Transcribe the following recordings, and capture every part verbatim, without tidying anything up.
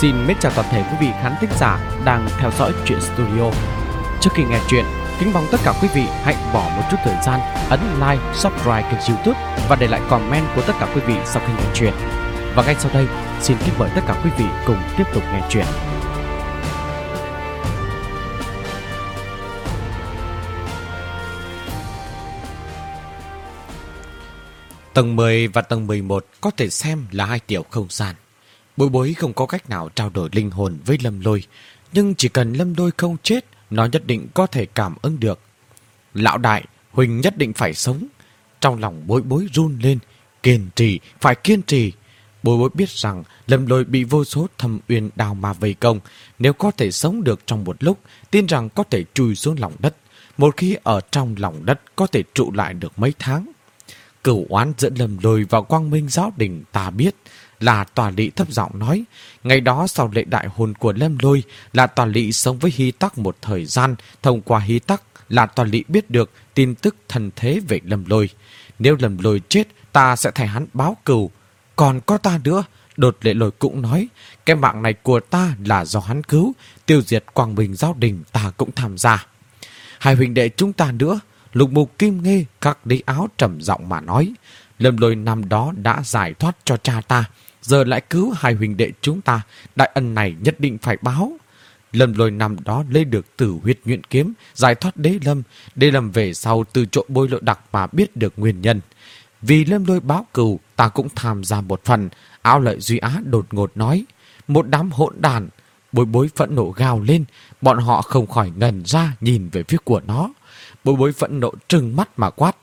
Xin mến chào toàn thể quý vị khán thính giả đang theo dõi Truyện Studio. Trước khi nghe chuyện, kính mong tất cả quý vị hãy bỏ một chút thời gian ấn like, subscribe kênh YouTube và để lại comment của tất cả quý vị sau khi nghe chuyện. Và ngay sau đây, xin kính mời tất cả quý vị cùng tiếp tục nghe chuyện. Tầng mười và tầng mười một có thể xem là hai tiểu không gian. Bối bối không có cách nào trao đổi linh hồn với Lâm Lôi, nhưng chỉ cần Lâm Lôi không chết, nó nhất định có thể cảm ứng được. Lão đại, Huỳnh nhất định phải sống. Trong lòng bối bối run lên, kiên trì, phải kiên trì. Bối bối biết rằng Lâm Lôi bị vô số thâm uyên đào ma vây công. Nếu có thể sống được trong một lúc, tin rằng có thể chui xuống lòng đất. Một khi ở trong lòng đất có thể trụ lại được mấy tháng. Cửu oán dẫn Lâm Lôi vào Quang Minh Giáo Đình ta biết, là Tòa Lị thấp giọng nói. Ngày đó sau lễ đại hôn của Lâm Lôi, là Tòa Lị sống với Hy Tắc một thời gian. Thông qua Hy Tắc, là Tòa Lị biết được tin tức thần thế về Lâm Lôi. Nếu Lâm Lôi chết, ta sẽ thay hắn báo cừu. Còn có ta nữa, Đột Lệ Lôi cũng nói, cái mạng này của ta là do hắn cứu, tiêu diệt Quang Minh Giáo Đình ta cũng tham gia. Hai huynh đệ chúng ta nữa, Lục Mục Kim Nghê các đế áo trầm giọng mà nói, Lâm Lôi năm đó đã giải thoát cho cha ta, giờ lại cứu hai huynh đệ chúng ta, đại ân này nhất định phải báo. Lâm Lôi năm đó lấy được Tử Huyết Nhuyễn Kiếm, giải thoát Đế Lâm, Đế Lâm về sau từ chỗ bôi lộ đặc mà biết được nguyên nhân. Vì Lâm Lôi báo cừu, ta cũng tham gia một phần. Áo Lợi Duy Á đột ngột nói, một đám hỗn đàn. Bối bối phẫn nộ gào lên, bọn họ không khỏi ngần ra nhìn về phía của nó. Bối bối phẫn nộ trừng mắt mà quát,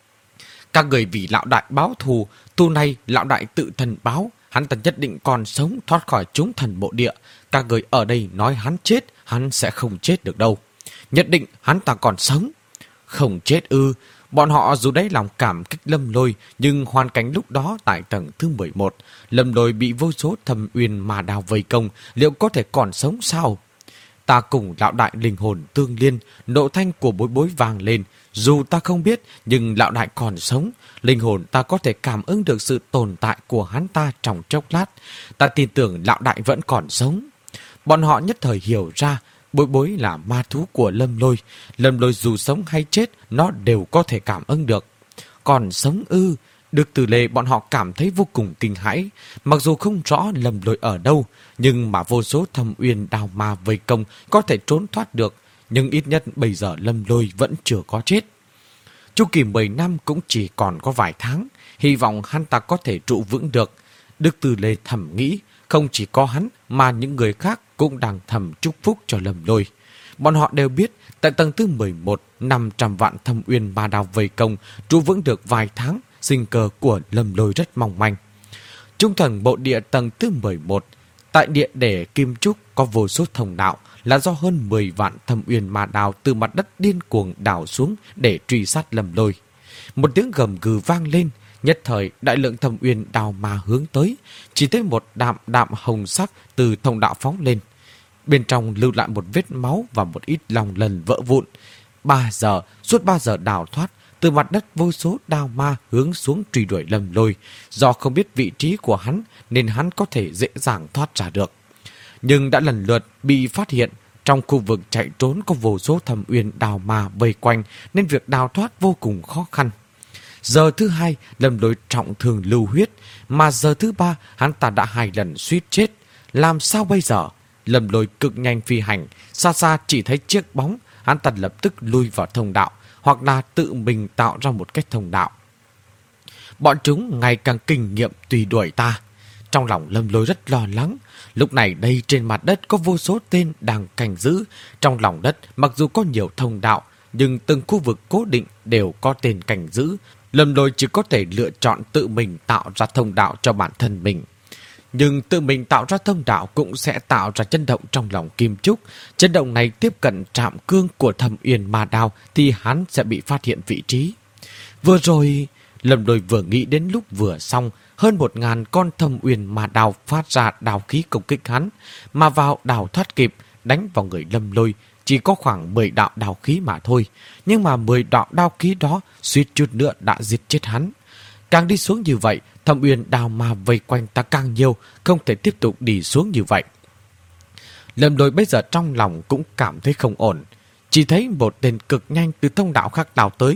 các người vì lão đại báo thù, thù này lão đại tự thần báo, hắn ta nhất định còn sống thoát khỏi chúng thần mộ địa. Các người ở đây nói hắn chết, hắn sẽ không chết được đâu. Nhất định hắn ta còn sống. Không chết ư? Bọn họ dù đấy lòng cảm kích Lâm Lôi, nhưng hoàn cảnh lúc đó tại tầng thứ mười một, Lâm Lôi bị vô số thâm uyên mà đào vây công, liệu có thể còn sống sao? Ta cùng lão đại linh hồn tương liên, nộ thanh của bối bối vang lên. Dù ta không biết, nhưng lão đại còn sống. Linh hồn ta có thể cảm ứng được sự tồn tại của hắn ta trong chốc lát. Ta tin tưởng lão đại vẫn còn sống. Bọn họ nhất thời hiểu ra, bối bối là ma thú của Lâm Lôi. Lâm Lôi dù sống hay chết, nó đều có thể cảm ứng được. Còn sống ư? Được Tử Lệ bọn họ cảm thấy vô cùng kinh hãi. Mặc dù không rõ Lâm Lôi ở đâu, nhưng mà vô số thâm uyên đào ma vây công có thể trốn thoát được. Nhưng ít nhất bây giờ Lâm Lôi vẫn chưa có chết. Chu kỳ mười năm cũng chỉ còn có vài tháng, hy vọng hắn ta có thể trụ vững được. Đức Tử Lệ thầm nghĩ, không chỉ có hắn mà những người khác cũng đang thầm chúc phúc cho Lâm Lôi. Bọn họ đều biết, tại tầng thứ mười một, năm trăm vạn thâm uyên ma đào vây công, trụ vững được vài tháng, sinh cơ của Lâm Lôi rất mong manh. Trung thần bộ địa tầng thứ mười một, tại địa để Kim Trúc có vô số thông đạo, là do hơn mười vạn thâm uyên ma đào từ mặt đất điên cuồng đào xuống để truy sát Lâm Lôi. Một tiếng gầm gừ vang lên, nhất thời đại lượng thâm uyên đào ma hướng tới, chỉ thấy một đạm đạm hồng sắc từ thông đạo phóng lên. Bên trong lưu lại một vết máu và một ít lòng lần vỡ vụn. Ba giờ, suốt ba giờ đào thoát, từ mặt đất vô số đào ma hướng xuống truy đuổi Lâm Lôi. Do không biết vị trí của hắn nên hắn có thể dễ dàng thoát ra được. Nhưng đã lần lượt bị phát hiện, trong khu vực chạy trốn có vô số thâm uyên đào ma vây quanh nên việc đào thoát vô cùng khó khăn. Giờ thứ hai, Lâm Lôi trọng thương lưu huyết, mà giờ thứ ba hắn ta đã hai lần suýt chết. Làm sao bây giờ? Lâm Lôi cực nhanh phi hành, xa xa chỉ thấy chiếc bóng, hắn ta lập tức lui vào thông đạo, hoặc là tự mình tạo ra một cách thông đạo. Bọn chúng ngày càng kinh nghiệm tùy đuổi ta. Trong lòng Lâm Lôi rất lo lắng. Lúc này đây trên mặt đất có vô số tên đang canh giữ. Trong lòng đất mặc dù có nhiều thông đạo, nhưng từng khu vực cố định đều có tên canh giữ. Lâm Lôi chỉ có thể lựa chọn tự mình tạo ra thông đạo cho bản thân mình. Nhưng tự mình tạo ra thông đạo cũng sẽ tạo ra chấn động trong lòng Kim Trúc. Chấn động này tiếp cận trạm cương của thâm uyên ma đao thì hắn sẽ bị phát hiện vị trí. Vừa rồi, Lâm Lôi vừa nghĩ đến lúc vừa xong, hơn một ngàn con thâm uyên ma đao phát ra đao khí công kích hắn, mà vào đào thoát kịp, đánh vào người Lâm Lôi chỉ có khoảng mười đạo đao khí mà thôi. Nhưng mà mười đạo đao khí đó suýt chút nữa đã giết chết hắn. Càng đi xuống như vậy, thâm uyên đào ma vây quanh ta càng nhiều, không thể tiếp tục đi xuống như vậy. Lâm Lôi bây giờ trong lòng cũng cảm thấy không ổn. Chỉ thấy một tên cực nhanh từ thông đạo khác lao tới.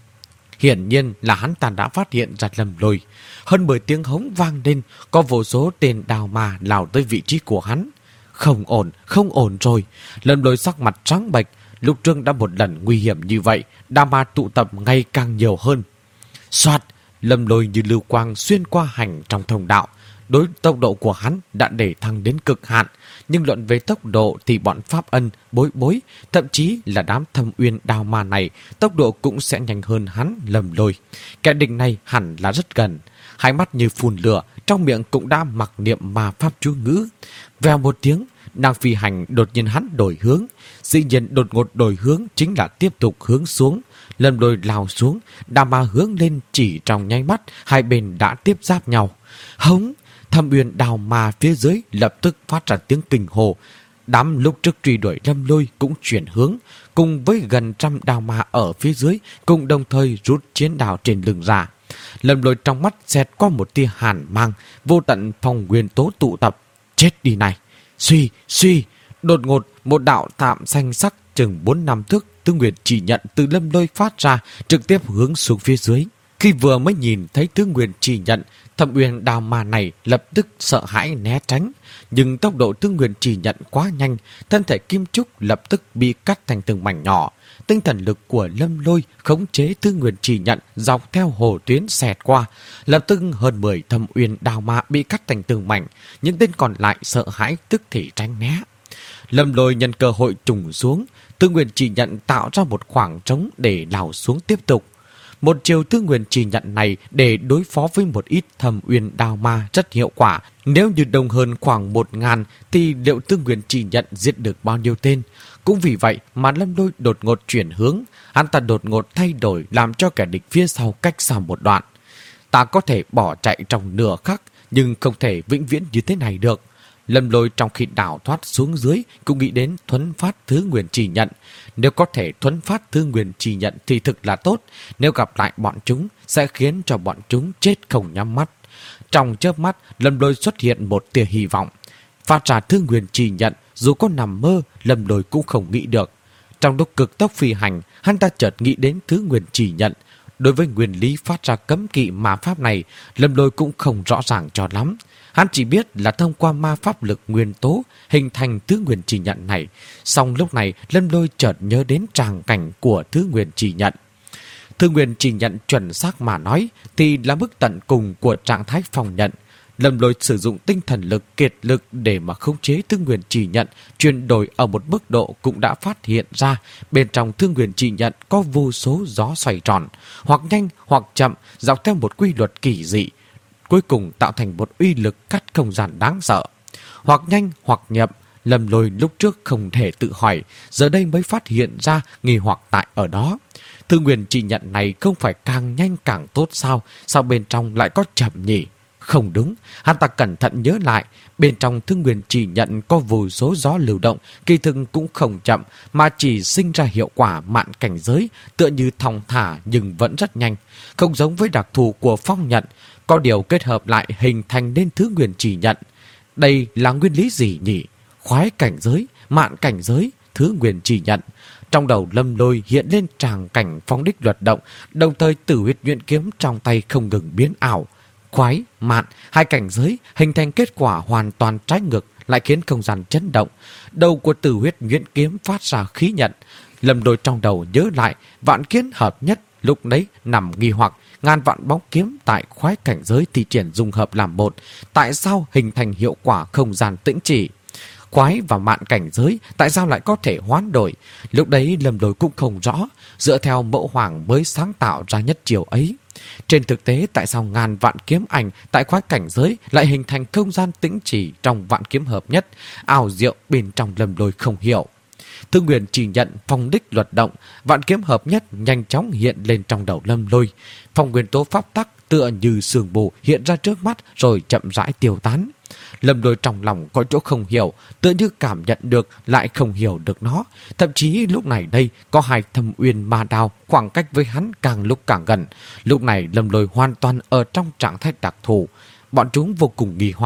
Hiển nhiên là hắn ta đã phát hiện ra Lâm Lôi. Hơn mười tiếng hống vang lên, có vô số tên đào ma lao tới vị trí của hắn. Không ổn, không ổn rồi. Lâm Lôi sắc mặt trắng bệch. Lúc trước đã một lần nguy hiểm như vậy, đào ma tụ tập ngày càng nhiều hơn. Soạt, Lâm Lôi như lưu quang xuyên qua hành trong thông đạo. Đối tốc độ của hắn đã để thăng đến cực hạn, nhưng luận về tốc độ thì bọn Pháp Ân, Bối Bối, thậm chí là đám Thâm Uyên đào ma này, tốc độ cũng sẽ nhanh hơn hắn Lâm Lôi. Kẻ địch này hẳn là rất gần, hai mắt như phun lửa, trong miệng cũng đã mặc niệm ma pháp chú ngữ. Vèo một tiếng, đang phi hành đột nhiên hắn đổi hướng, dĩ nhiên đột ngột đổi hướng chính là tiếp tục hướng xuống. Lâm Lôi lao xuống, đào ma hướng lên, chỉ trong nháy mắt, hai bên đã tiếp giáp nhau. Hống! Thâm Uyên đào ma phía dưới lập tức phát ra tiếng kinh hồ. Đám lúc trước truy đuổi Lâm Lôi cũng chuyển hướng, cùng với gần trăm đào ma ở phía dưới cùng đồng thời rút chiến đào trên lưng ra. Lâm Lôi trong mắt xẹt qua một tia hàn mang, vô tận phong nguyên tố tụ tập. Chết đi này! Suy, suy! Đột ngột một đạo tạm xanh sắc chừng bốn năm thước Tư Nguyên chỉ nhận từ Lâm Lôi phát ra, trực tiếp hướng xuống phía dưới. Khi vừa mới nhìn thấy Tư Nguyên chỉ nhận, Thâm Uyên đào ma này lập tức sợ hãi né tránh, nhưng tốc độ Tư Nguyên chỉ nhận quá nhanh, thân thể kim trúc lập tức bị cắt thành từng mảnh nhỏ. Tinh thần lực của Lâm Lôi khống chế Tư Nguyên chỉ nhận dọc theo hồ tuyến xẹt qua, lập tức hơn mười Thâm Uyên đào ma bị cắt thành từng mảnh, những tên còn lại sợ hãi tức thì tránh né. Lâm Lôi nhân cơ hội trùng xuống, Tư Nguyên chỉ nhận tạo ra một khoảng trống để lao xuống tiếp tục. Một chiều Tư Nguyên chỉ nhận này để đối phó với một ít Thâm Uyên đào ma rất hiệu quả. Nếu như đông hơn khoảng một ngàn thì liệu Tư Nguyên chỉ nhận giết được bao nhiêu tên? Cũng vì vậy mà Lâm Lôi đột ngột chuyển hướng, hắn ta đột ngột thay đổi làm cho kẻ địch phía sau cách xa một đoạn. Ta có thể bỏ chạy trong nửa khắc, nhưng không thể vĩnh viễn như thế này được. Lâm Lôi trong khi đảo thoát xuống dưới cũng nghĩ đến thuấn phát thứ nguyên chỉ nhận. Nếu có thể thuấn phát thứ nguyên chỉ nhận thì thực là tốt. Nếu gặp lại bọn chúng sẽ khiến cho bọn chúng chết không nhắm mắt. Trong chớp mắt, Lâm Lôi xuất hiện một tia hy vọng. Phát ra thứ nguyên chỉ nhận, dù có nằm mơ, Lâm Lôi cũng không nghĩ được. Trong lúc cực tốc phi hành, hắn ta chợt nghĩ đến thứ nguyên chỉ nhận. Đối với nguyên lý phát ra cấm kỵ ma pháp này, Lâm Lôi cũng không rõ ràng cho lắm. Hắn chỉ biết là thông qua ma pháp lực nguyên tố hình thành thứ nguyên chỉ nhận này. Song lúc này Lâm Lôi chợt nhớ đến tràng cảnh của thứ nguyên chỉ nhận. Thứ nguyên chỉ nhận chuẩn xác mà nói thì là mức tận cùng của trạng thái phòng nhận. Lâm Lôi sử dụng tinh thần lực kiệt lực để mà khống chế thứ nguyên chỉ nhận, chuyển đổi ở một mức độ cũng đã phát hiện ra bên trong thứ nguyên chỉ nhận có vô số gió xoay tròn, hoặc nhanh hoặc chậm, dọc theo một quy luật kỳ dị, cuối cùng tạo thành một uy lực cắt không gian đáng sợ. Hoặc nhanh hoặc chậm, Lâm Lôi lúc trước không thể tự hỏi, giờ đây mới phát hiện ra nghi hoặc tại ở đó. Thứ nguyên chỉ nhận này không phải càng nhanh càng tốt sao? Sao bên trong lại có chậm nhỉ? Không đúng, hắn ta cẩn thận nhớ lại, bên trong thứ nguyên chỉ nhận có vô số gió lưu động, kỳ thực cũng không chậm, mà chỉ sinh ra hiệu quả mạn cảnh giới, tựa như thong thả nhưng vẫn rất nhanh, không giống với đặc thù của phong nhận, có điều kết hợp lại hình thành nên thứ nguyên chỉ nhận. Đây là nguyên lý gì nhỉ? Khoái cảnh giới, mạn cảnh giới, thứ nguyên chỉ nhận. Trong đầu Lâm Lôi hiện lên tràng cảnh phong đích luật động, đồng thời tử huyết nhuyễn kiếm trong tay không ngừng biến ảo. Khoái, mạn, hai cảnh giới hình thành kết quả hoàn toàn trái ngược, lại khiến không gian chấn động. Đầu của tử huyết nhuyễn kiếm phát ra khí nhận. Lâm Lôi trong đầu nhớ lại vạn kiếm hợp nhất, lúc đấy nằm nghi hoặc ngàn vạn bóng kiếm tại khoái cảnh giới thì triển dung hợp làm một. Tại sao hình thành hiệu quả không gian tĩnh chỉ? Khoái và mạn cảnh giới tại sao lại có thể hoán đổi? Lúc đấy Lâm Lôi cũng không rõ, dựa theo mẫu hoàng mới sáng tạo ra nhất chiều ấy. Trên thực tế tại sao ngàn vạn kiếm ảnh tại khoái cảnh giới lại hình thành không gian tĩnh chỉ trong vạn kiếm hợp nhất? Ảo diệu bên trong Lâm Lôi không hiểu. Thư Nguyên chỉ nhận phong đích luật động, vạn kiếm hợp nhất nhanh chóng hiện lên trong đầu Lâm Lôi. Phong nguyên tố pháp tắc tựa như sương mù hiện ra trước mắt rồi chậm rãi tiêu tán. Lâm Lôi trong lòng có chỗ không hiểu, tựa như cảm nhận được lại không hiểu được nó. Thậm chí lúc này đây có hai thâm uyên ma đao, khoảng cách với hắn càng lúc càng gần. Lúc này Lâm Lôi hoàn toàn ở trong trạng thái đặc thù. Bọn chúng vô cùng nghi hoặc,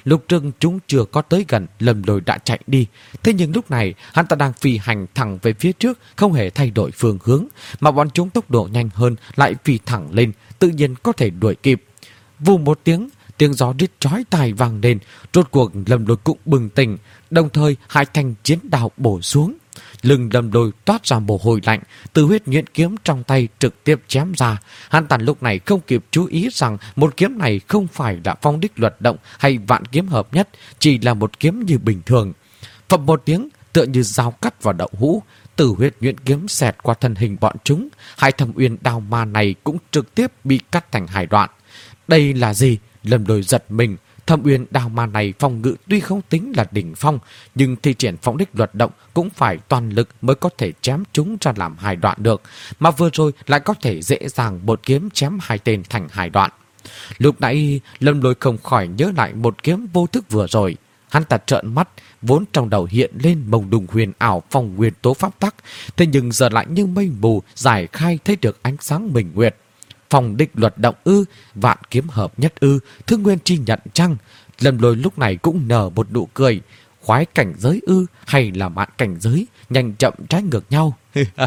lúc trước chúng chưa có tới gần, Lâm Lôi đã chạy đi. Thế nhưng lúc này hắn ta đang phi hành thẳng về phía trước, không hề thay đổi phương hướng, mà bọn chúng tốc độ nhanh hơn lại phi thẳng lên, tự nhiên có thể đuổi kịp. Vù một tiếng, tiếng gió rít chói tai vang lên, rốt cuộc Lâm Lôi cũng bừng tỉnh, đồng thời hai thanh chiến đao bổ xuống. Lưng Lâm Lôi toát ra mồ hôi lạnh, từ huyết nhuyễn kiếm trong tay trực tiếp chém ra. Hắn ta lúc này không kịp chú ý rằng một kiếm này không phải là phong đích luật động hay vạn kiếm hợp nhất, chỉ là một kiếm như bình thường. Phập một tiếng, tựa như dao cắt vào đậu hũ, từ huyết nhuyễn kiếm xẹt qua thân hình bọn chúng. Hai Thâm Uyên đao ma này cũng trực tiếp bị cắt thành hai đoạn. Đây là gì? Lâm Lôi giật mình. Thâm Uyên đao ma này phòng ngự tuy không tính là đỉnh phong, nhưng thi triển phong đích luật động cũng phải toàn lực mới có thể chém chúng ra làm hai đoạn được, mà vừa rồi lại có thể dễ dàng một kiếm chém hai tên thành hai đoạn. Lúc nãy Lâm Lôi không khỏi nhớ lại một kiếm vô thức vừa rồi. Hắn ta trợn mắt, vốn trong đầu hiện lên mông đùng huyền ảo phong nguyên tố pháp tắc, thế nhưng giờ lại như mây mù giải khai thấy được ánh sáng minh nguyệt. Phong đích luật động ư, vạn kiếm hợp nhất ư, thương nguyên chi nhận chăng? Lâm Lôi lúc này cũng nở một nụ cười. Khoái cảnh giới ư, hay là mạn cảnh giới, nhanh chậm trái ngược nhau.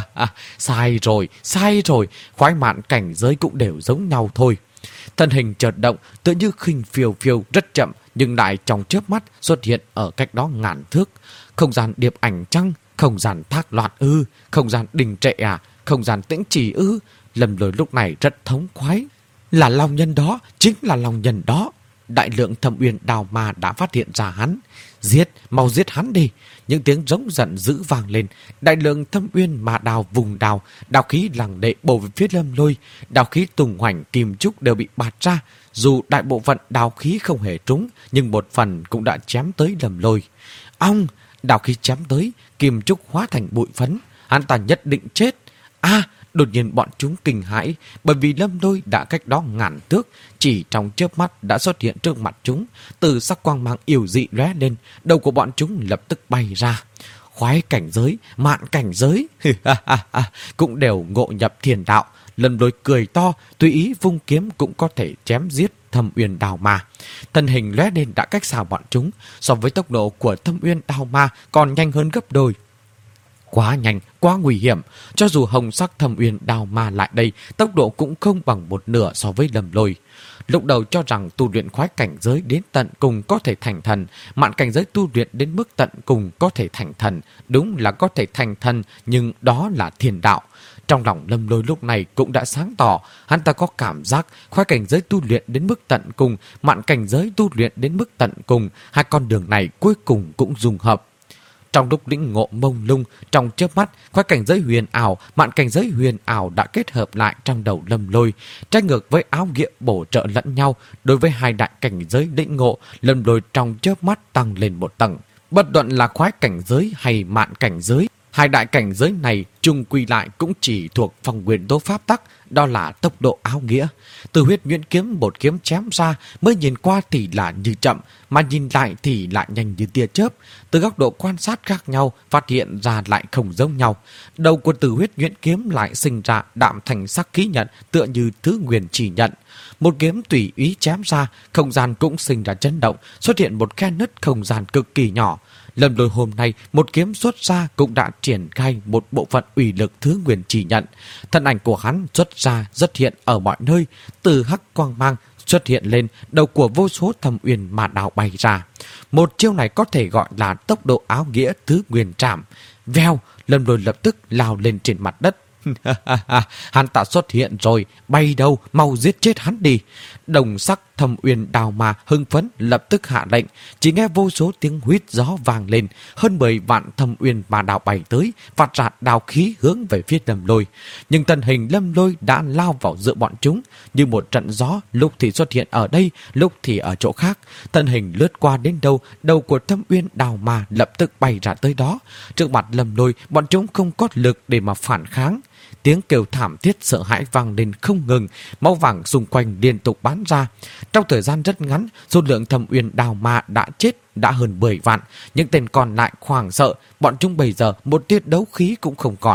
Sai rồi, sai rồi, khoái mạn cảnh giới cũng đều giống nhau thôi. Thân hình chợt động, tựa như khinh phiêu phiêu rất chậm, nhưng lại trong chớp mắt xuất hiện ở cách đó ngàn thước. Không gian điệp ảnh chăng? Không gian thác loạn ư? Không gian đình trệ à? Không gian tĩnh trì ư? Lâm Lôi lúc này rất thống khoái. Là long nhân đó, chính là long nhân đó. Đại lượng Thâm Uyên đao ma đã phát hiện ra hắn. Giết, mau giết hắn đi. Những tiếng giống giận dữ vang lên. Đại lượng Thâm Uyên ma đao vùng đao, đao khí lằng đệ bổ về phía Lâm Lôi. Đao khí tùng hoành kim trúc đều bị bạt ra. Dù đại bộ phận đao khí không hề trúng, nhưng một phần cũng đã chém tới Lâm Lôi. Ong, đao khí chém tới, kim trúc hóa thành bụi phấn. Hắn ta nhất định chết. A, à, đột nhiên bọn chúng kinh hãi, bởi vì Lâm Lôi đã cách đó ngàn thước, chỉ trong chớp mắt đã xuất hiện trước mặt chúng, từ sắc quang mang yêu dị lóe lên, đầu của bọn chúng lập tức bay ra. Khoái cảnh giới, mạn cảnh giới, cũng đều ngộ nhập thiền đạo. Lâm Lôi cười to, tùy ý vung kiếm cũng có thể chém giết Thâm Uyên đao ma. Thân hình lóe lên đã cách xa bọn chúng, so với tốc độ của Thâm Uyên đao ma còn nhanh hơn gấp đôi. Quá nhanh, quá nguy hiểm. Cho dù hồng sắc Thâm Uyên đao ma lại đây, tốc độ cũng không bằng một nửa so với Lâm Lôi. Lúc đầu cho rằng tu luyện khoái cảnh giới đến tận cùng có thể thành thần, mạn cảnh giới tu luyện đến mức tận cùng có thể thành thần. Đúng là có thể thành thần, nhưng đó là thiền đạo. Trong lòng Lâm Lôi lúc này cũng đã sáng tỏ, hắn ta có cảm giác khoái cảnh giới tu luyện đến mức tận cùng, mạn cảnh giới tu luyện đến mức tận cùng, hai con đường này cuối cùng cũng dung hợp. Trong lúc lĩnh ngộ mông lung, trong chớp mắt, khoái cảnh giới huyền ảo, mạn cảnh giới huyền ảo đã kết hợp lại trong đầu Lâm Lôi, trái ngược với áo nghĩa bổ trợ lẫn nhau. Đối với hai đại cảnh giới lĩnh ngộ, Lâm Lôi trong chớp mắt tăng lên một tầng. Bất luận là khoái cảnh giới hay mạn cảnh giới, hai đại cảnh giới này chung quy lại cũng chỉ thuộc phong nguyên tố pháp tắc, đó là tốc độ áo nghĩa. Từ huyết nhuyễn kiếm một kiếm chém ra, mới nhìn qua thì là như chậm, mà nhìn lại thì lại nhanh như tia chớp. Từ góc độ quan sát khác nhau, phát hiện ra lại không giống nhau. Đầu của từ huyết nhuyễn kiếm lại sinh ra đạm thành sắc khí nhận, tựa như thứ nguyên chỉ nhận. Một kiếm tùy ý chém ra, không gian cũng sinh ra chấn động, xuất hiện một khe nứt không gian cực kỳ nhỏ. Lâm Lôi hôm nay một kiếm xuất ra cũng đã triển khai một bộ phận ủy lực thứ nguyên chỉ nhận. Thân ảnh của hắn xuất ra xuất hiện ở mọi nơi, từ hắc quang mang xuất hiện lên, đầu của vô số Thâm Uyên mà đào bay ra. Một chiêu này có thể gọi là tốc độ áo nghĩa thứ nguyên trảm. Vèo, Lâm Lôi lập tức lao lên trên mặt đất. Hắn ta xuất hiện rồi, bay đâu, mau giết chết hắn đi. Đồng sắc Thâm Uyên đao ma hưng phấn lập tức hạ lệnh, chỉ nghe vô số tiếng huýt gió vang lên, hơn mười vạn Thâm Uyên ma đao bay tới, phát ra đao khí hướng về phía Lâm Lôi. Nhưng thân hình Lâm Lôi đã lao vào giữa bọn chúng, như một trận gió, lúc thì xuất hiện ở đây, lúc thì ở chỗ khác. Thân hình lướt qua đến đâu, đầu của Thâm Uyên đao ma lập tức bay ra tới đó. Trước mặt Lâm Lôi, bọn chúng không có lực để mà phản kháng. Tiếng kêu thảm thiết sợ hãi vang lên không ngừng, máu vàng xung quanh liên tục bắn ra. Trong thời gian rất ngắn, số lượng Thâm Uyên đao ma đã chết đã hơn mười vạn, những tên còn lại hoảng sợ, bọn chúng bây giờ một tia đấu khí cũng không còn.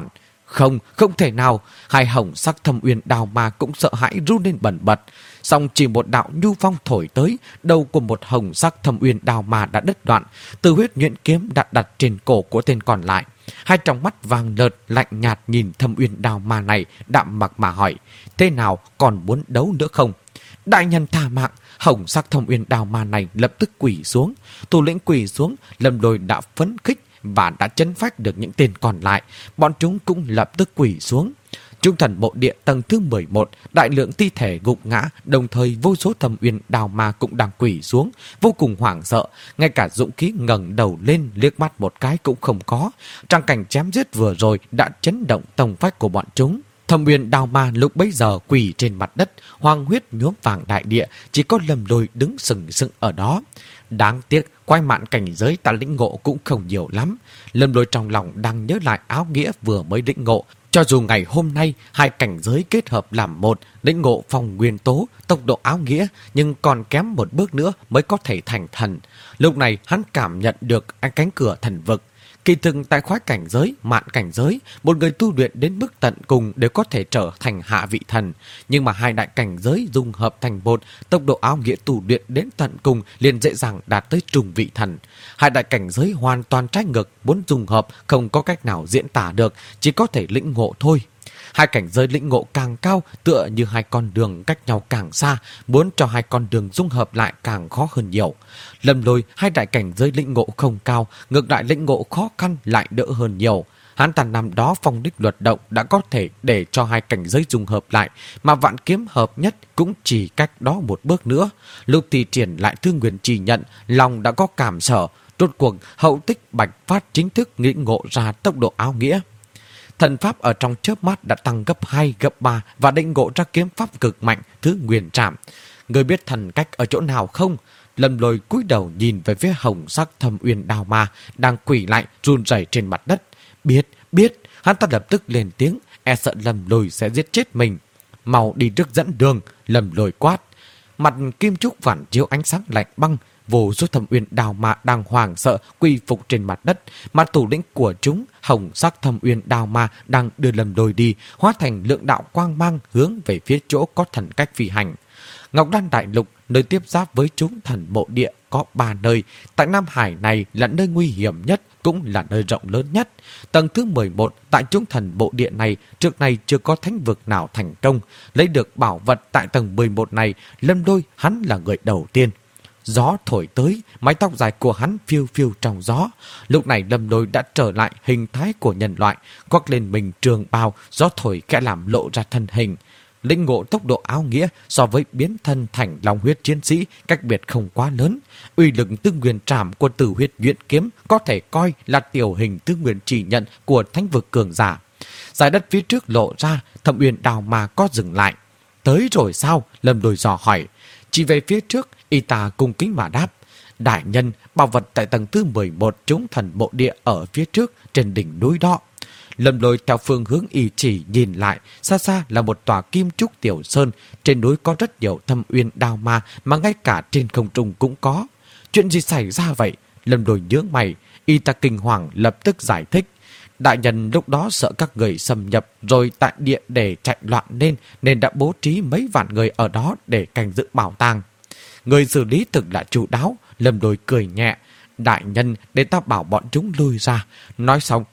Không, không thể nào. Hai hồng sắc Thâm Uyên đao ma cũng sợ hãi run lên bần bật. Xong chỉ một đạo nhu phong thổi tới, đầu của một hồng sắc Thâm Uyên đao ma đã đứt đoạn. Từ huyết nhuyễn kiếm đã đặt trên cổ của tên còn lại. Hai trong mắt vàng lợt lạnh nhạt nhìn Thâm Uyên đao ma này, đạm mặc mà hỏi: thế nào, còn muốn đấu nữa không? Đại nhân tha mạng. Hồng sắc Thâm Uyên đao ma này lập tức quỳ xuống. Thủ lĩnh quỳ xuống, Lâm Lôi đã phấn khích và đã chấn phách được những tên còn lại. Bọn chúng cũng lập tức quỳ xuống. Trung thần mộ địa tầng thứ mười một, đại lượng thi thể gục ngã, đồng thời vô số Thâm Uyên đao ma cũng đang quỳ xuống, vô cùng hoảng sợ. Ngay cả dũng khí ngẩng đầu lên liếc mắt một cái cũng không có. Trang cảnh chém giết vừa rồi đã chấn động tông phách của bọn chúng. Thâm Uyên đao ma lúc bấy giờ quỳ trên mặt đất, hoang huyết nhuốm vàng đại địa, chỉ có Lâm Lôi đứng sừng sững ở đó. Đáng tiếc, quay mạn cảnh giới ta lĩnh ngộ cũng không nhiều lắm. Lâm Lôi trong lòng đang nhớ lại áo nghĩa vừa mới lĩnh ngộ. Cho dù ngày hôm nay hai cảnh giới kết hợp làm một, lĩnh ngộ phong nguyên tố, tốc độ áo nghĩa, nhưng còn kém một bước nữa mới có thể thành thần. Lúc này hắn cảm nhận được cánh cửa thần vực. Kỳ thực tại khoái cảnh giới, mạn cảnh giới, một người tu luyện đến mức tận cùng đều có thể trở thành hạ vị thần. Nhưng mà hai đại cảnh giới dung hợp thành một, tốc độ áo nghĩa tu luyện đến tận cùng liền dễ dàng đạt tới trùng vị thần. Hai đại cảnh giới hoàn toàn trái ngược, muốn dung hợp không có cách nào diễn tả được, chỉ có thể lĩnh ngộ thôi. Hai cảnh giới lĩnh ngộ càng cao, tựa như hai con đường cách nhau càng xa, muốn cho hai con đường dung hợp lại càng khó hơn nhiều. Lâm Lôi hai đại cảnh giới lĩnh ngộ không cao, ngược lại lĩnh ngộ khó khăn lại đỡ hơn nhiều. Hắn ta năm đó phong đích luật động đã có thể để cho hai cảnh giới dung hợp lại, mà vạn kiếm hợp nhất cũng chỉ cách đó một bước nữa. Lúc thì triển lại Thương Nguyên Chỉ Nhận, lòng đã có cảm sở, rốt cuộc hậu tích bạch phát chính thức lĩnh ngộ ra tốc độ áo nghĩa. Thần pháp ở trong chớp mắt đã tăng gấp hai, gấp ba và định ngộ ra kiếm pháp cực mạnh thứ Nguyên Trảm. Người biết thần cách ở chỗ nào không? Lâm Lôi cúi đầu nhìn về phía hồng sắc Thâm Uyên đao ma đang quỳ lại run rẩy trên mặt đất. Biết, biết. Hắn ta lập tức lên tiếng, e sợ Lâm Lôi sẽ giết chết mình. Mau đi trước dẫn đường. Lâm Lôi quát. Mặt kim trúc phản chiếu ánh sáng lạnh băng. Vô số Thâm Uyên đao ma đang hoảng sợ quy phục trên mặt đất, mà thủ lĩnh của chúng, hồng sắc Thâm Uyên đao ma, đang đưa Lâm Lôi đi, hóa thành lượng đạo quang mang hướng về phía chỗ có thần cách phi hành. Ngọc Đan Đại Lục, nơi tiếp giáp với chúng thần mộ địa, có ba nơi. Tại Nam Hải này là nơi nguy hiểm nhất, cũng là nơi rộng lớn nhất. Tầng thứ mười một, tại chúng thần mộ địa này, trước này chưa có thánh vực nào thành công. Lấy được bảo vật tại tầng mười một này, Lâm Lôi hắn là người đầu tiên. Gió thổi tới, mái tóc dài của hắn phiêu phiêu trong gió. Lúc này Lâm Lôi đã trở lại hình thái của nhân loại, quắc lên mình trường bào, gió thổi kẽ làm lộ ra thân hình. Lĩnh ngộ tốc độ áo nghĩa so với biến thân thành long huyết chiến sĩ cách biệt không quá lớn. Uy lực Tư Nguyên Trảm của Tử Huyết Nhuyễn Kiếm có thể coi là tiểu hình Tư Nguyên Chỉ Nhận của thánh vực cường giả. Giải đất phía trước lộ ra, Thâm Uyên đao ma có dừng lại. Tới rồi sao? Lâm Lôi dò hỏi. Chỉ về phía trước, y ta cung kính mà đáp. Đại nhân, bảo vật tại tầng thứ mười một chúng thần mộ địa ở phía trước trên đỉnh núi đó. Lâm Lôi theo phương hướng y chỉ nhìn lại, xa xa là một tòa kim trúc tiểu sơn, trên núi có rất nhiều Thâm Uyên đao ma mà ngay cả trên không trung cũng có. Chuyện gì xảy ra vậy? Lâm Lôi nhướng mày, y ta kinh hoàng lập tức giải thích. Đại nhân lúc đó sợ các người xâm nhập rồi tại địa để chạy loạn nên nên đã bố trí mấy vạn người ở đó để canh giữ bảo tàng. Người xử lý thực là chu đáo. Lâm Lôi cười nhẹ. Đại nhân, để ta bảo bọn chúng lui ra. Nói xong,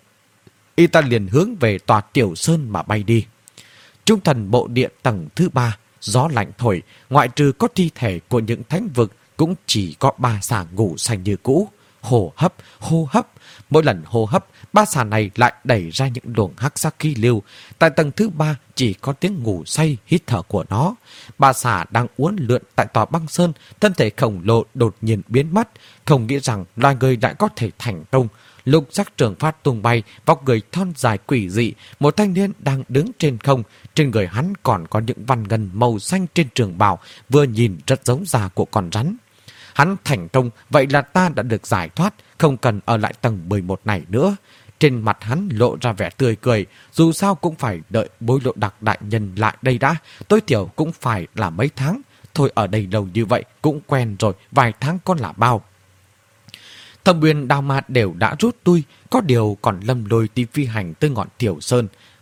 y ta liền hướng về tòa tiểu sơn mà bay đi. Trung thần bộ địa tầng thứ ba, gió lạnh thổi, ngoại trừ có thi thể của những thánh vực cũng chỉ có ba xà ngủ say như cũ. Hô hấp, hô hấp. Mỗi lần hô hấp, ba xà này lại đẩy ra những luồng hắc sắc khí lưu. Tại tầng thứ ba chỉ có tiếng ngủ say hít thở của nó. Ba xà đang uốn lượn tại tòa băng sơn, thân thể khổng lồ đột nhiên biến mất. Không nghĩ rằng loài người lại có thể thành công. Lục sắc trường phát tung bay, vóc người thon dài quỷ dị, một thanh niên đang đứng trên không. Trên người hắn còn có những văn ngân màu xanh trên trường bào, vừa nhìn rất giống da của con rắn. Hắn thành công, vậy là ta đã được giải thoát, không cần ở lại tầng mười một này nữa. Trên mặt hắn lộ ra vẻ tươi cười, dù sao cũng phải đợi Bối Lộ Đặc đại nhân lại đây đã, tối thiểu cũng phải là mấy tháng. Thôi ở đây lâu như vậy cũng quen rồi, vài tháng con là bao. Thâm Uyên đao ma đều đã rút lui, có điều còn Lâm Lôi đi phi hành tới ngọn tiểu sơn.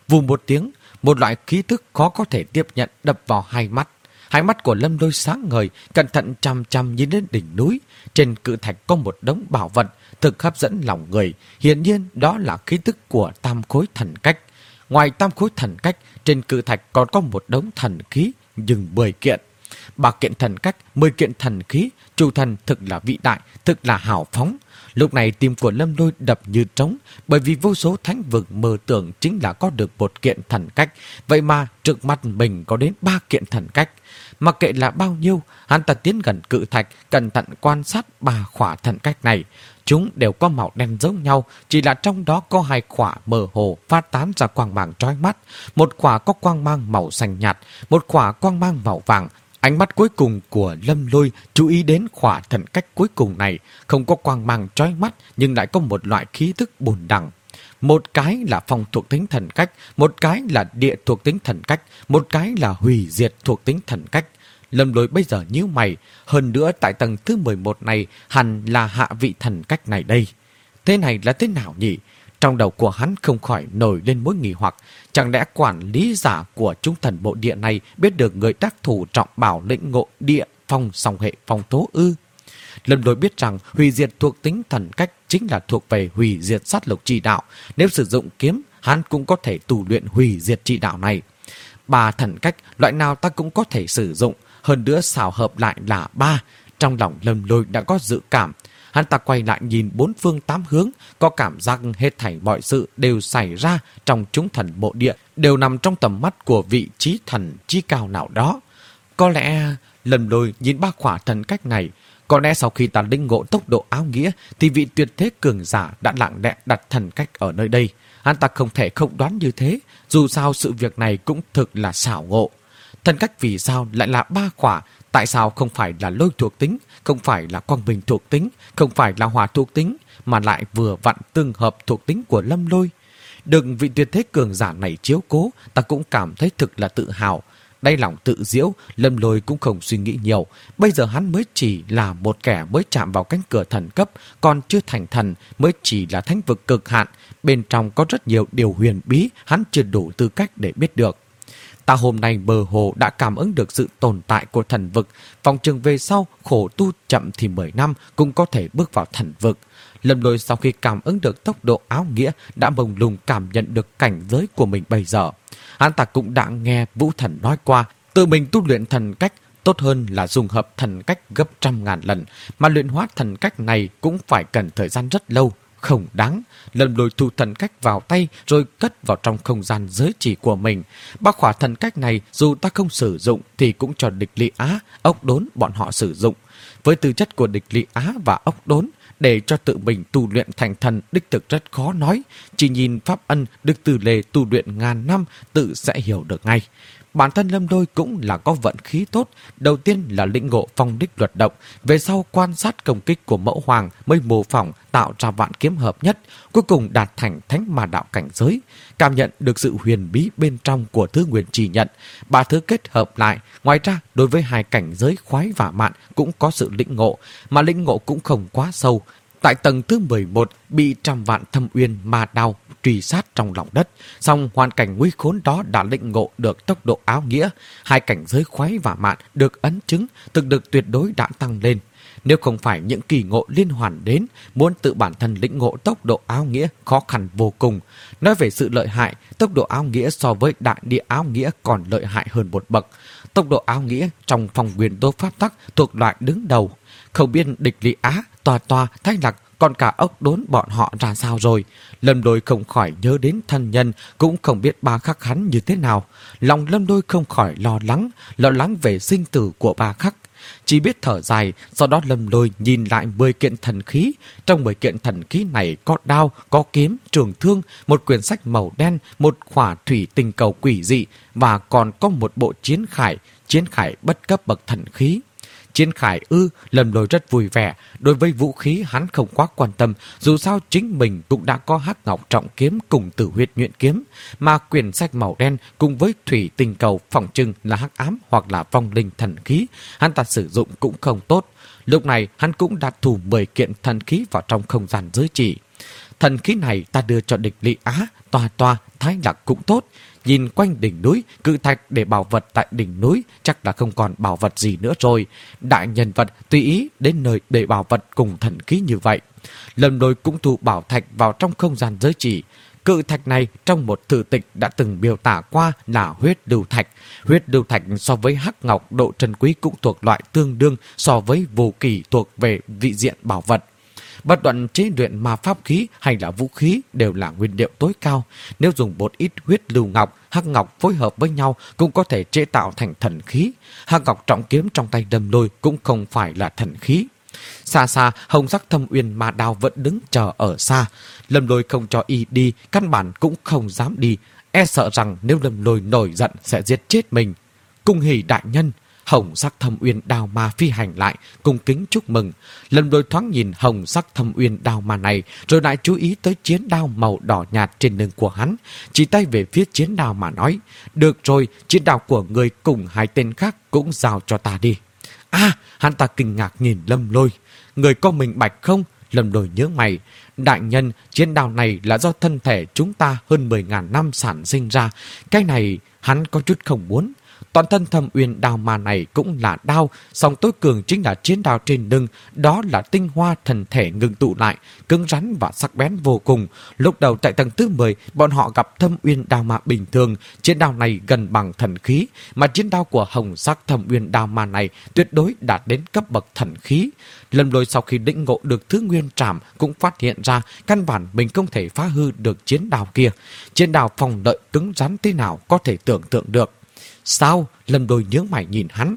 Vù một tiếng, một loại khí thức khó có thể tiếp nhận đập vào hai mắt. Hai mắt của Lâm Lôi sáng ngời, cẩn thận chằm chằm nhìn lên đỉnh núi. Trên cự thạch có một đống bảo vật, thực hấp dẫn lòng người. Hiển nhiên đó là khí tức của tam khối thần cách. Ngoài tam khối thần cách, trên cự thạch còn có một đống thần khí, nhưng mười kiện. Ba kiện thần cách, mười kiện thần khí, chủ thần thực là vĩ đại, thực là hào phóng. Lúc này tim của Lâm Lôi đập như trống, bởi vì vô số thánh vực mơ tưởng chính là có được một kiện thần cách. Vậy mà trước mặt mình có đến ba kiện thần cách. Mặc kệ là bao nhiêu, hắn ta tiến gần cự thạch, cẩn thận quan sát ba khỏa thần cách này. Chúng đều có màu đen giống nhau, chỉ là trong đó có hai khỏa mơ hồ phát tán ra quang mang chói mắt. Một khỏa có quang mang màu xanh nhạt, một khỏa quang mang màu vàng. Ánh mắt cuối cùng của Lâm Lôi chú ý đến khỏa thần cách cuối cùng này, không có quang mang chói mắt nhưng lại có một loại khí thức bồn đẳng. Một cái là phong thuộc tính thần cách, một cái là địa thuộc tính thần cách, một cái là hủy diệt thuộc tính thần cách. Lâm Lôi bây giờ nhíu mày, hơn nữa tại tầng thứ mười một này hẳn là hạ vị thần cách này đây. Thế này là thế nào nhỉ? Trong đầu của hắn không khỏi nổi lên mối nghi hoặc, chẳng lẽ quản lý giả của chúng thần bộ địa này biết được người đắc thủ trọng bảo lĩnh ngộ địa phong song hệ phong tố ư? Lâm Lôi biết rằng hủy diệt thuộc tính thần cách chính là thuộc về hủy diệt sát lục chi đạo. Nếu sử dụng kiếm, hắn cũng có thể tu luyện hủy diệt chi đạo này. Ba thần cách, loại nào ta cũng có thể sử dụng, hơn nữa xào hợp lại là ba. Trong lòng Lâm Lôi đã có dự cảm. Hắn ta quay lại nhìn bốn phương tám hướng, có cảm giác hết thảy mọi sự đều xảy ra trong chúng thần bộ địa, đều nằm trong tầm mắt của vị trí thần chí cao nào đó. Có lẽ Lâm Lôi nhìn ba khỏa thần cách này, có lẽ sau khi ta linh ngộ tốc độ áo nghĩa thì vị tuyệt thế cường giả đã lặng lẽ đặt thần cách ở nơi đây. Hắn ta không thể không đoán như thế, dù sao sự việc này cũng thực là xảo ngộ. Thần cách vì sao lại là ba khỏa? Tại sao không phải là lôi thuộc tính, không phải là quang minh thuộc tính, không phải là hỏa thuộc tính, mà lại vừa vặn tương hợp thuộc tính của Lâm Lôi? Được vị tuyệt thế cường giả này chiếu cố, ta cũng cảm thấy thực là tự hào. Đáy lòng tự diễu, Lâm Lôi cũng không suy nghĩ nhiều. Bây giờ hắn mới chỉ là một kẻ mới chạm vào cánh cửa thần cấp, còn chưa thành thần, mới chỉ là thánh vực cực hạn. Bên trong có rất nhiều điều huyền bí, hắn chưa đủ tư cách để biết được. Ta hôm nay bờ hồ đã cảm ứng được sự tồn tại của thần vực. Vòng trường về sau, khổ tu chậm thì mười năm cũng có thể bước vào thần vực. Lâm Lôi sau khi cảm ứng được tốc độ áo nghĩa đã bồng lùng cảm nhận được cảnh giới của mình bây giờ. Hắn ta cũng đã nghe Vũ Thần nói qua, tự mình tu luyện thần cách tốt hơn là dùng hợp thần cách gấp trăm ngàn lần, mà luyện hóa thần cách này cũng phải cần thời gian rất lâu. Không đáng. Lâm Lôi thu thần cách vào tay rồi cất vào trong không gian giới chỉ của mình. Ba khỏa thần cách này dù ta không sử dụng thì cũng cho địch Ly Á, ốc đốn bọn họ sử dụng. Với tư chất của địch Ly Á và ốc đốn, để cho tự mình tu luyện thành thần đích thực rất khó nói. Chỉ nhìn Pháp Ân được từ lề tu luyện ngàn năm tự sẽ hiểu được ngay. Bản thân Lâm Lôi cũng là có vận khí tốt. Đầu tiên là lĩnh ngộ phong đích luật động, về sau quan sát công kích của Mẫu Hoàng mới mô phỏng tạo ra vạn kiếm hợp nhất, cuối cùng đạt thành thánh ma đạo cảnh giới. Cảm nhận được sự huyền bí bên trong của thứ nguyên trì nhận, ba thứ kết hợp lại. Ngoài ra đối với hai cảnh giới khoái và mạn cũng có sự lĩnh ngộ, mà lĩnh ngộ cũng không quá sâu. Tại tầng thứ mười một bị trăm vạn thâm uyên ma đao truy sát trong lòng đất, song hoàn cảnh nguy khốn đó đã lĩnh ngộ được tốc độ áo nghĩa. Hai cảnh giới khoái và mạn được ấn chứng, thực lực tuyệt đối đã tăng lên. Nếu không phải những kỳ ngộ liên hoàn đến, muốn tự bản thân lĩnh ngộ tốc độ áo nghĩa khó khăn vô cùng. Nói về sự lợi hại, tốc độ áo nghĩa so với đại địa áo nghĩa còn lợi hại hơn một bậc. Tốc độ áo nghĩa trong phòng nguyên tố pháp tắc thuộc loại đứng đầu. Không biết địch Ly Á, Tòa Tòa, Thanh Lạc còn cả ốc đốn bọn họ ra sao rồi. Lâm Lôi không khỏi nhớ đến thân nhân, cũng không biết ba khắc hắn như thế nào. Lòng Lâm Lôi không khỏi lo lắng, lo lắng về sinh tử của ba khắc. Chỉ biết thở dài, sau đó Lâm Lôi nhìn lại mười kiện thần khí. Trong mười kiện thần khí này có đao, có kiếm, trường thương, một quyển sách màu đen, một khỏa thủy tinh cầu quỷ dị và còn có một bộ chiến khải, chiến khải bất cấp bậc thần khí. Chiến khải ư? Lâm Lôi rất vui vẻ. Đối với vũ khí hắn không quá quan tâm, dù sao chính mình cũng đã có hắc ngọc trọng kiếm cùng tử huyết nhuyễn kiếm, mà quyển sách màu đen cùng với thủy tinh cầu phỏng chừng là hắc ám hoặc là vong linh thần khí, hắn ta sử dụng cũng không tốt. Lúc này hắn cũng đặt thủ mười kiện thần khí vào trong không gian giới chỉ. Thần khí này ta đưa cho địch Lý Á, Toa Toa, Thái Lạc cũng tốt. Nhìn quanh đỉnh núi, cự thạch để bảo vật tại đỉnh núi chắc là không còn bảo vật gì nữa rồi. Đại nhân vật tùy ý đến nơi để bảo vật cùng thần khí như vậy. Lâm Lôi cũng thu bảo thạch vào trong không gian giới chỉ. Cự thạch này trong một thư tịch đã từng miêu tả qua là huyết lưu thạch. Huyết lưu thạch so với hắc ngọc độ trân quý cũng thuộc loại tương đương so với vô kỳ thuộc về vị diện bảo vật. Bất luận chế luyện mà pháp khí hay là vũ khí đều là nguyên liệu tối cao. Nếu dùng một ít huyết lưu ngọc, hắc ngọc phối hợp với nhau cũng có thể chế tạo thành thần khí. Hắc ngọc trọng kiếm trong tay Lâm Lôi cũng không phải là thần khí. Xa xa, hồng sắc thâm uyên ma đao vẫn đứng chờ ở xa. Lâm Lôi không cho y đi, căn bản cũng không dám đi, e sợ rằng nếu Lâm Lôi nổi giận sẽ giết chết mình. Cung hỉ đại nhân, hồng sắc thâm uyên đao ma phi hành lại, cung kính chúc mừng. Lâm Lôi thoáng nhìn hồng sắc thâm uyên đao ma này, rồi lại chú ý tới chiến đao màu đỏ nhạt trên lưng của hắn, chỉ tay về phía chiến đao mà nói: được rồi, chiến đao của người cùng hai tên khác cũng giao cho ta đi. À, hắn ta kinh ngạc nhìn Lâm Lôi. Người có minh bạch không? Lâm Lôi nhớ mày. Đại nhân, chiến đao này là do thân thể chúng ta hơn mười ngàn năm sản sinh ra. Cái này hắn có chút không muốn. Toàn thân thâm uyên đao ma này cũng là đao, song tối cường chính là chiến đao trên lưng, đó là tinh hoa thần thể ngưng tụ lại, cứng rắn và sắc bén vô cùng. Lúc đầu tại tầng thứ mười, bọn họ gặp thâm uyên đao ma bình thường, chiến đao này gần bằng thần khí, mà chiến đao của hồng sắc thâm uyên đao ma này tuyệt đối đạt đến cấp bậc thần khí. Lâm Lôi sau khi lĩnh ngộ được thứ nguyên trảm cũng phát hiện ra căn bản mình không thể phá hư được chiến đao kia. Chiến đao phòng lợi cứng rắn thế nào có thể tưởng tượng được. Sao? Lâm Lôi nhướng mày nhìn hắn.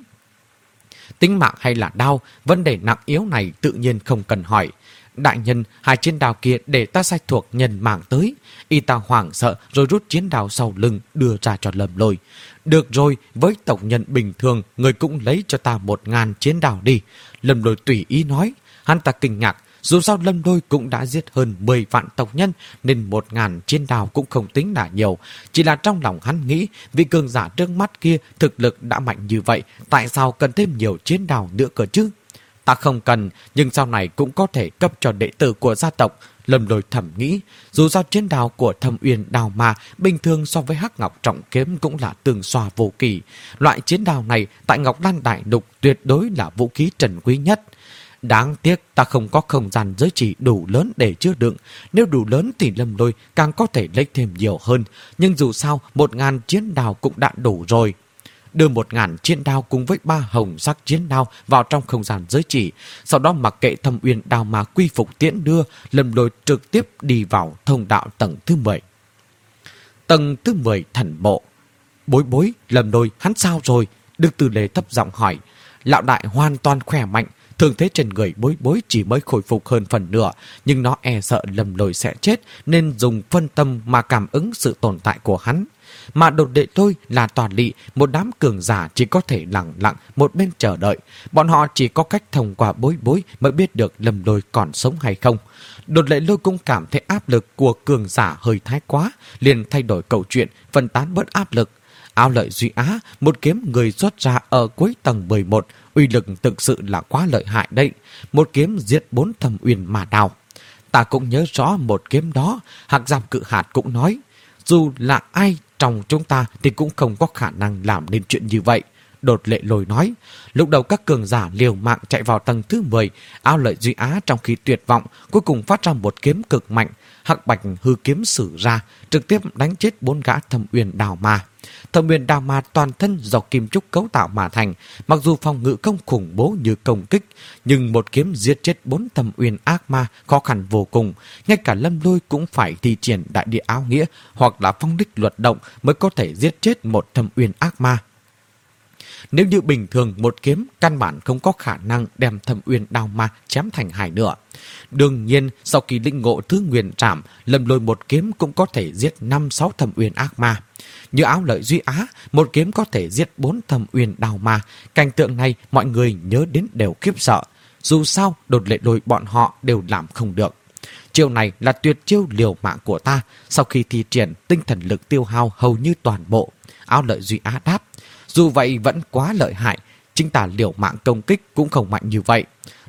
Tính mạng hay là đao, vấn đề nặng yếu này tự nhiên không cần hỏi. Đại nhân, hai chiến đao kia để ta sai thuộc nhân mảng tới. Y ta hoảng sợ rồi rút chiến đao sau lưng đưa ra cho Lâm Lôi. Được rồi, với tộc nhân bình thường, người cũng lấy cho ta một ngàn chiến đao đi. Lâm Lôi tùy ý nói. Hắn ta kinh ngạc. Dù sao Lâm Lôi cũng đã giết hơn mười vạn tộc nhân, nên một ngàn chiến đao cũng không tính là nhiều. Chỉ là trong lòng hắn nghĩ, vị cường giả trước mắt kia thực lực đã mạnh như vậy, tại sao cần thêm nhiều chiến đao nữa cơ chứ? Ta không cần, nhưng sau này cũng có thể cấp cho đệ tử của gia tộc. Lâm Lôi thầm nghĩ, dù sao chiến đao của Thâm Uyên đao ma bình thường so với hắc ngọc trọng kiếm cũng là tương xòa vô kỳ. Loại chiến đao này tại Ngọc Lan Đại Lục tuyệt đối là vũ khí trân quý nhất. Đáng tiếc ta không có không gian giới chỉ đủ lớn để chứa đựng. Nếu đủ lớn thì Lâm Lôi càng có thể lấy thêm nhiều hơn. Nhưng dù sao một ngàn chiến đao cũng đã đủ rồi. Đưa một ngàn chiến đao cùng với ba hồng sắc chiến đao vào trong không gian giới chỉ. Sau đó mặc kệ Thâm Uyên đao mà quy phục tiễn đưa, Lâm Lôi trực tiếp đi vào thông đạo tầng thứ mười. Tầng thứ mười thần bộ. Bối bối, Lâm Lôi hắn sao rồi? Đức Từ Lê thấp giọng hỏi. Lão đại hoàn toàn khỏe mạnh. Thường thế trên người bối bối chỉ mới khôi phục hơn phần nửa, nhưng nó e sợ Lâm Lôi sẽ chết nên dùng phân tâm mà cảm ứng sự tồn tại của hắn. Mà đột đệ tôi là toàn lị, một đám cường giả chỉ có thể lặng lặng một bên chờ đợi. Bọn họ chỉ có cách thông qua bối bối mới biết được Lâm Lôi còn sống hay không. Đột lệ lôi cũng cảm thấy áp lực của cường giả hơi thái quá, liền thay đổi câu chuyện, phân tán bớt áp lực. Áo lợi duy á, một kiếm người xuất ra ở cuối tầng mười một, uy lực thực sự là quá lợi hại đấy. Một kiếm giết bốn Thâm Uyên mà đao. Ta cũng nhớ rõ một kiếm đó, Hạc Giam Cự Hạt cũng nói, dù là ai trong chúng ta thì cũng không có khả năng làm nên chuyện như vậy. Đột lệ lôi nói. Lúc đầu các cường giả liều mạng chạy vào tầng thứ mười, Áo lợi duy á trong khi tuyệt vọng cuối cùng phát ra một kiếm cực mạnh. Hắc bạch hư kiếm sử ra, trực tiếp đánh chết bốn gã Thâm Uyên đao ma. Thâm Uyên đao ma toàn thân do kim trúc cấu tạo mà thành, mặc dù phòng ngự không khủng bố như công kích, nhưng một kiếm giết chết bốn Thâm Uyên ác ma khó khăn vô cùng. Ngay cả Lâm Lôi cũng phải thi triển đại địa áo nghĩa hoặc là phong đích luật động mới có thể giết chết một Thâm Uyên ác ma. Nếu như bình thường một kiếm căn bản không có khả năng đem Thâm Uyên đao ma chém thành hai nửa. Đương nhiên sau khi lĩnh ngộ thứ nguyên trảm, Lâm Lôi một kiếm cũng có thể giết năm sáu Thâm Uyên ác ma. Như Áo lợi duy á, một kiếm có thể giết bốn Thâm Uyên đao ma. Cảnh tượng này mọi người nhớ đến đều khiếp sợ. Dù sao đột lệ lôi bọn họ đều làm không được. Chiêu này là tuyệt chiêu liều mạng của ta. Sau khi thi triển, tinh thần lực tiêu hao hầu như toàn bộ. Áo lợi duy á đáp. Dù vậy vẫn quá lợi hại, chính ta liều mạng công kích cũng không mạnh như vậy.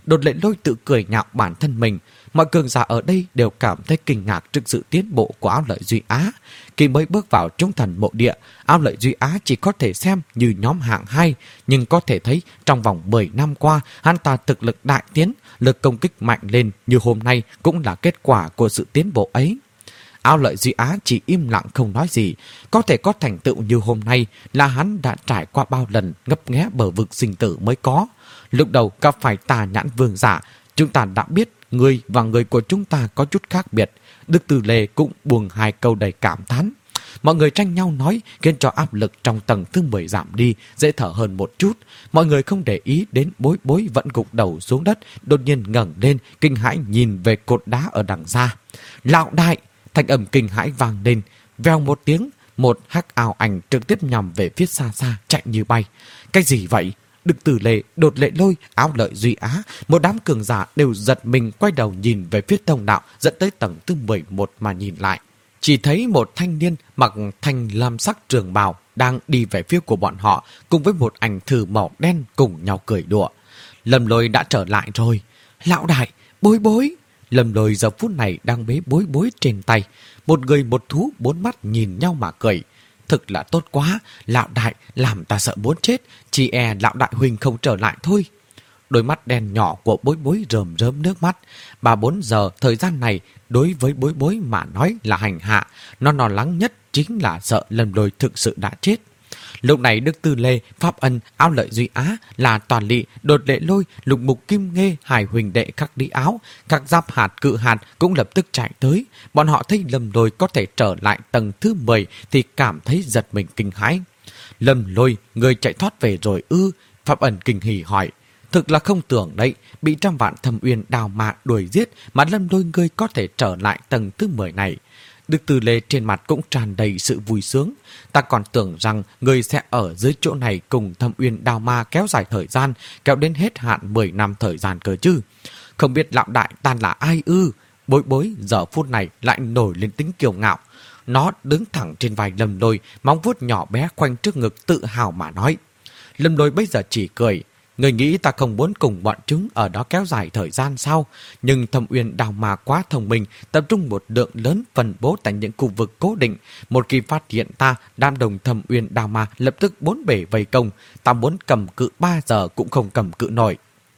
Đột Lệ Lôi tự cười nhạo bản thân mình. Mọi cường giả ở đây đều cảm thấy kinh ngạc trước sự tiến bộ của Áo Lợi Duy Á. Khi mới bước vào Trung Thần Mộ Địa, Áo Lợi Duy Á chỉ có thể xem như nhóm hạng hai, nhưng có thể thấy trong vòng mười năm qua, hắn ta thực lực đại tiến, lực công kích mạnh lên như hôm nay cũng là kết quả của sự tiến bộ ấy. Áo Lợi Duy Á chỉ im lặng không nói gì. Có thể có thành tựu như hôm nay là hắn đã trải qua bao lần ngấp nghé bờ vực sinh tử mới có. Lúc đầu gặp phải Tà Nhãn Vương giả, chúng ta đã biết người và người của chúng ta có chút khác biệt. Đức Từ Lê cũng buông hai câu đầy cảm thán. Mọi người tranh nhau nói khiến cho áp lực trong tầng thứ mười giảm đi, dễ thở hơn một chút. Mọi người không để ý đến Bối Bối vẫn gục đầu xuống đất, đột nhiên ngẩng lên, kinh hãi nhìn về cột đá ở đằng xa. Lão đại! Thanh âm kinh hãi vang lên, vèo một tiếng, một hắc ảo ảnh trực tiếp nhằm về phía xa xa, chạy như bay. Cái gì vậy? Đức Từ Lê, Đột Lệ Lôi, Áo Lợi Duy Á, một đám cường giả đều giật mình quay đầu nhìn về phía thông đạo dẫn tới tầng thứ mười một mà nhìn lại. Chỉ thấy một thanh niên mặc thanh lam sắc trường bào đang đi về phía của bọn họ cùng với một ảnh thử màu đen cùng nhau cười đùa. Lâm Lôi đã trở lại rồi. Lão đại, Bối Bối! Lâm Lôi giờ phút này đang bế Bối Bối trên tay. Một người một thú bốn mắt nhìn nhau mà cười. Thực là tốt quá, lão đại làm ta sợ muốn chết, chỉ e lão đại huynh không trở lại thôi. Đôi mắt đen nhỏ của Bối Bối rơm rớm nước mắt. Ba bốn giờ thời gian này đối với Bối Bối mà nói là hành hạ. Nó lo lắng nhất chính là sợ Lâm Lôi thực sự đã chết. Lúc này Đức Tư Lê, Pháp Ân, Áo Lợi Duy Á là Toàn Lị, Đột Lệ Lôi, Lục Mục Kim Nghê, Hải huỳnh đệ Khắc Đi Áo, các giáp hạt cự hạt cũng lập tức chạy tới. Bọn họ thấy Lâm Lôi có thể trở lại tầng thứ mười thì cảm thấy giật mình kinh hãi. Lâm Lôi, người chạy thoát về rồi ư? Pháp Ân kinh hỉ hỏi. Thực là không tưởng đấy, bị trăm vạn thâm uyên đào mạ đuổi giết mà Lâm Lôi ngươi có thể trở lại tầng thứ mười này. Đức Từ Lê trên mặt cũng tràn đầy sự vui sướng. Ta còn tưởng rằng người sẽ ở dưới chỗ này cùng Thâm Uyên Đao Ma kéo dài thời gian, kéo đến hết hạn mười năm thời gian cơ chứ. Không biết lão đại ta là ai ư? Bối Bối giờ phút này lại nổi lên tính kiêu ngạo. Nó đứng thẳng trên vai Lâm Lôi, móng vuốt nhỏ bé khoanh trước ngực tự hào mà nói. Lâm Lôi bây giờ chỉ cười. Người nghĩ ta không muốn cùng bọn chúng ở đó kéo dài thời gian sao? Nhưng Thâm Uyên Đao Ma quá thông minh, tập trung một lượng lớn phân bố tại những khu vực cố định. Một khi phát hiện ta, đám đồng Thâm Uyên Đao Ma lập tức bốn bể vây công. Ta muốn cầm cự ba giờ cũng không cầm cự nổi.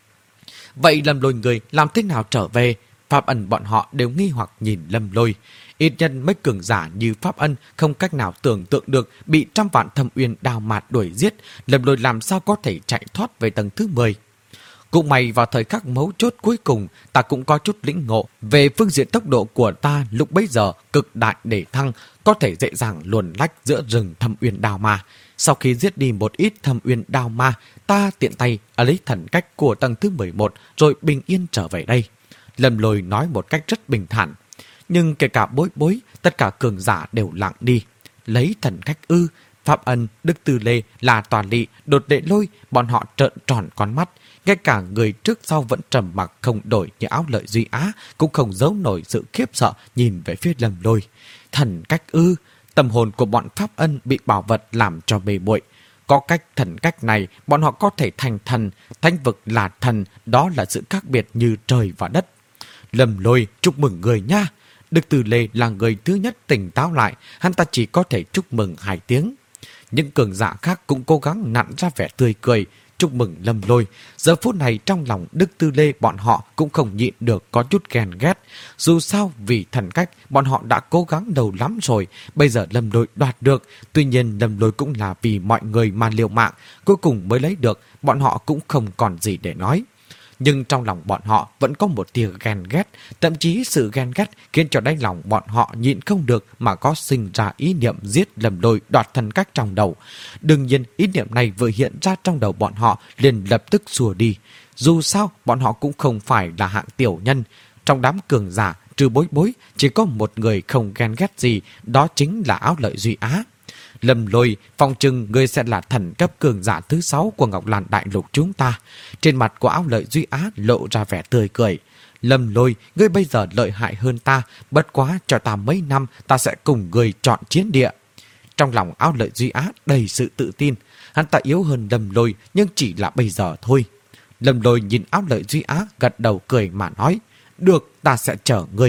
Vậy Lâm Lôi người làm thế nào trở về? Pháp Ân bọn họ đều nghi hoặc nhìn Lâm Lôi. Ít nhân mấy cường giả như Pháp Ân không cách nào tưởng tượng được bị trăm vạn Thâm Uyên Đao Mạt đuổi giết, Lâm Lôi làm sao có thể chạy thoát về tầng thứ mười. Cũng may vào thời khắc mấu chốt cuối cùng, ta cũng có chút lĩnh ngộ về phương diện tốc độ của ta lúc bấy giờ cực đại để thăng, có thể dễ dàng luồn lách giữa rừng Thâm Uyên Đao Ma. Sau khi giết đi một ít Thâm Uyên Đao Ma, ta tiện tay lấy thần cách của tầng thứ mười một rồi bình yên trở về đây. Lâm Lôi nói một cách rất bình thản. Nhưng kể cả Bối Bối, tất cả cường giả đều lặng đi. Lấy thần cách ư? Pháp Ân, Đức Từ Lê, là Toàn Lị, Đột Lệ Lôi, bọn họ trợn tròn con mắt. Ngay cả người trước sau vẫn trầm mặc không đổi như Áo Lợi Duy Á, cũng không giấu nổi sự khiếp sợ nhìn về phía Lâm Lôi. Thần cách ư? Tâm hồn của bọn Pháp Ân bị bảo vật làm cho mê muội. Có cách thần cách này, bọn họ có thể thành thần, thánh vực là thần, đó là sự khác biệt như trời và đất. Lâm Lôi, chúc mừng người nha. Đức Từ Lê là người thứ nhất tỉnh táo lại, hắn ta chỉ có thể chúc mừng hai tiếng. Những cường giả khác cũng cố gắng nặn ra vẻ tươi cười, chúc mừng Lâm Lôi. Giờ phút này trong lòng Đức Từ Lê bọn họ cũng không nhịn được có chút ghen ghét. Dù sao vì thần cách, bọn họ đã cố gắng đầu lắm rồi, bây giờ Lâm Lôi đoạt được. Tuy nhiên Lâm Lôi cũng là vì mọi người mà liều mạng, cuối cùng mới lấy được, bọn họ cũng không còn gì để nói. Nhưng trong lòng bọn họ vẫn có một tia ghen ghét, thậm chí sự ghen ghét khiến cho đáy lòng bọn họ nhịn không được mà có sinh ra ý niệm giết Lâm Lôi đoạt thần cách trong đầu. Đương nhiên ý niệm này vừa hiện ra trong đầu bọn họ liền lập tức xua đi. Dù sao bọn họ cũng không phải là hạng tiểu nhân. Trong đám cường giả trừ Bối Bối chỉ có một người không ghen ghét gì, đó chính là Áo Lợi Duy Á. Lâm Lôi, phòng trừng ngươi sẽ là thần cấp cường giả thứ sáu của Ngọc Lan Đại Lục chúng ta. Trên mặt của Áo Lợi Duy Á lộ ra vẻ tươi cười. Lâm Lôi, ngươi bây giờ lợi hại hơn ta, bất quá cho ta mấy năm ta sẽ cùng ngươi chọn chiến địa. Trong lòng Áo Lợi Duy Á đầy sự tự tin, hắn ta yếu hơn Lâm Lôi nhưng chỉ là bây giờ thôi. Lâm Lôi nhìn Áo Lợi Duy Á gật đầu cười mà nói, được, ta sẽ chở ngươi.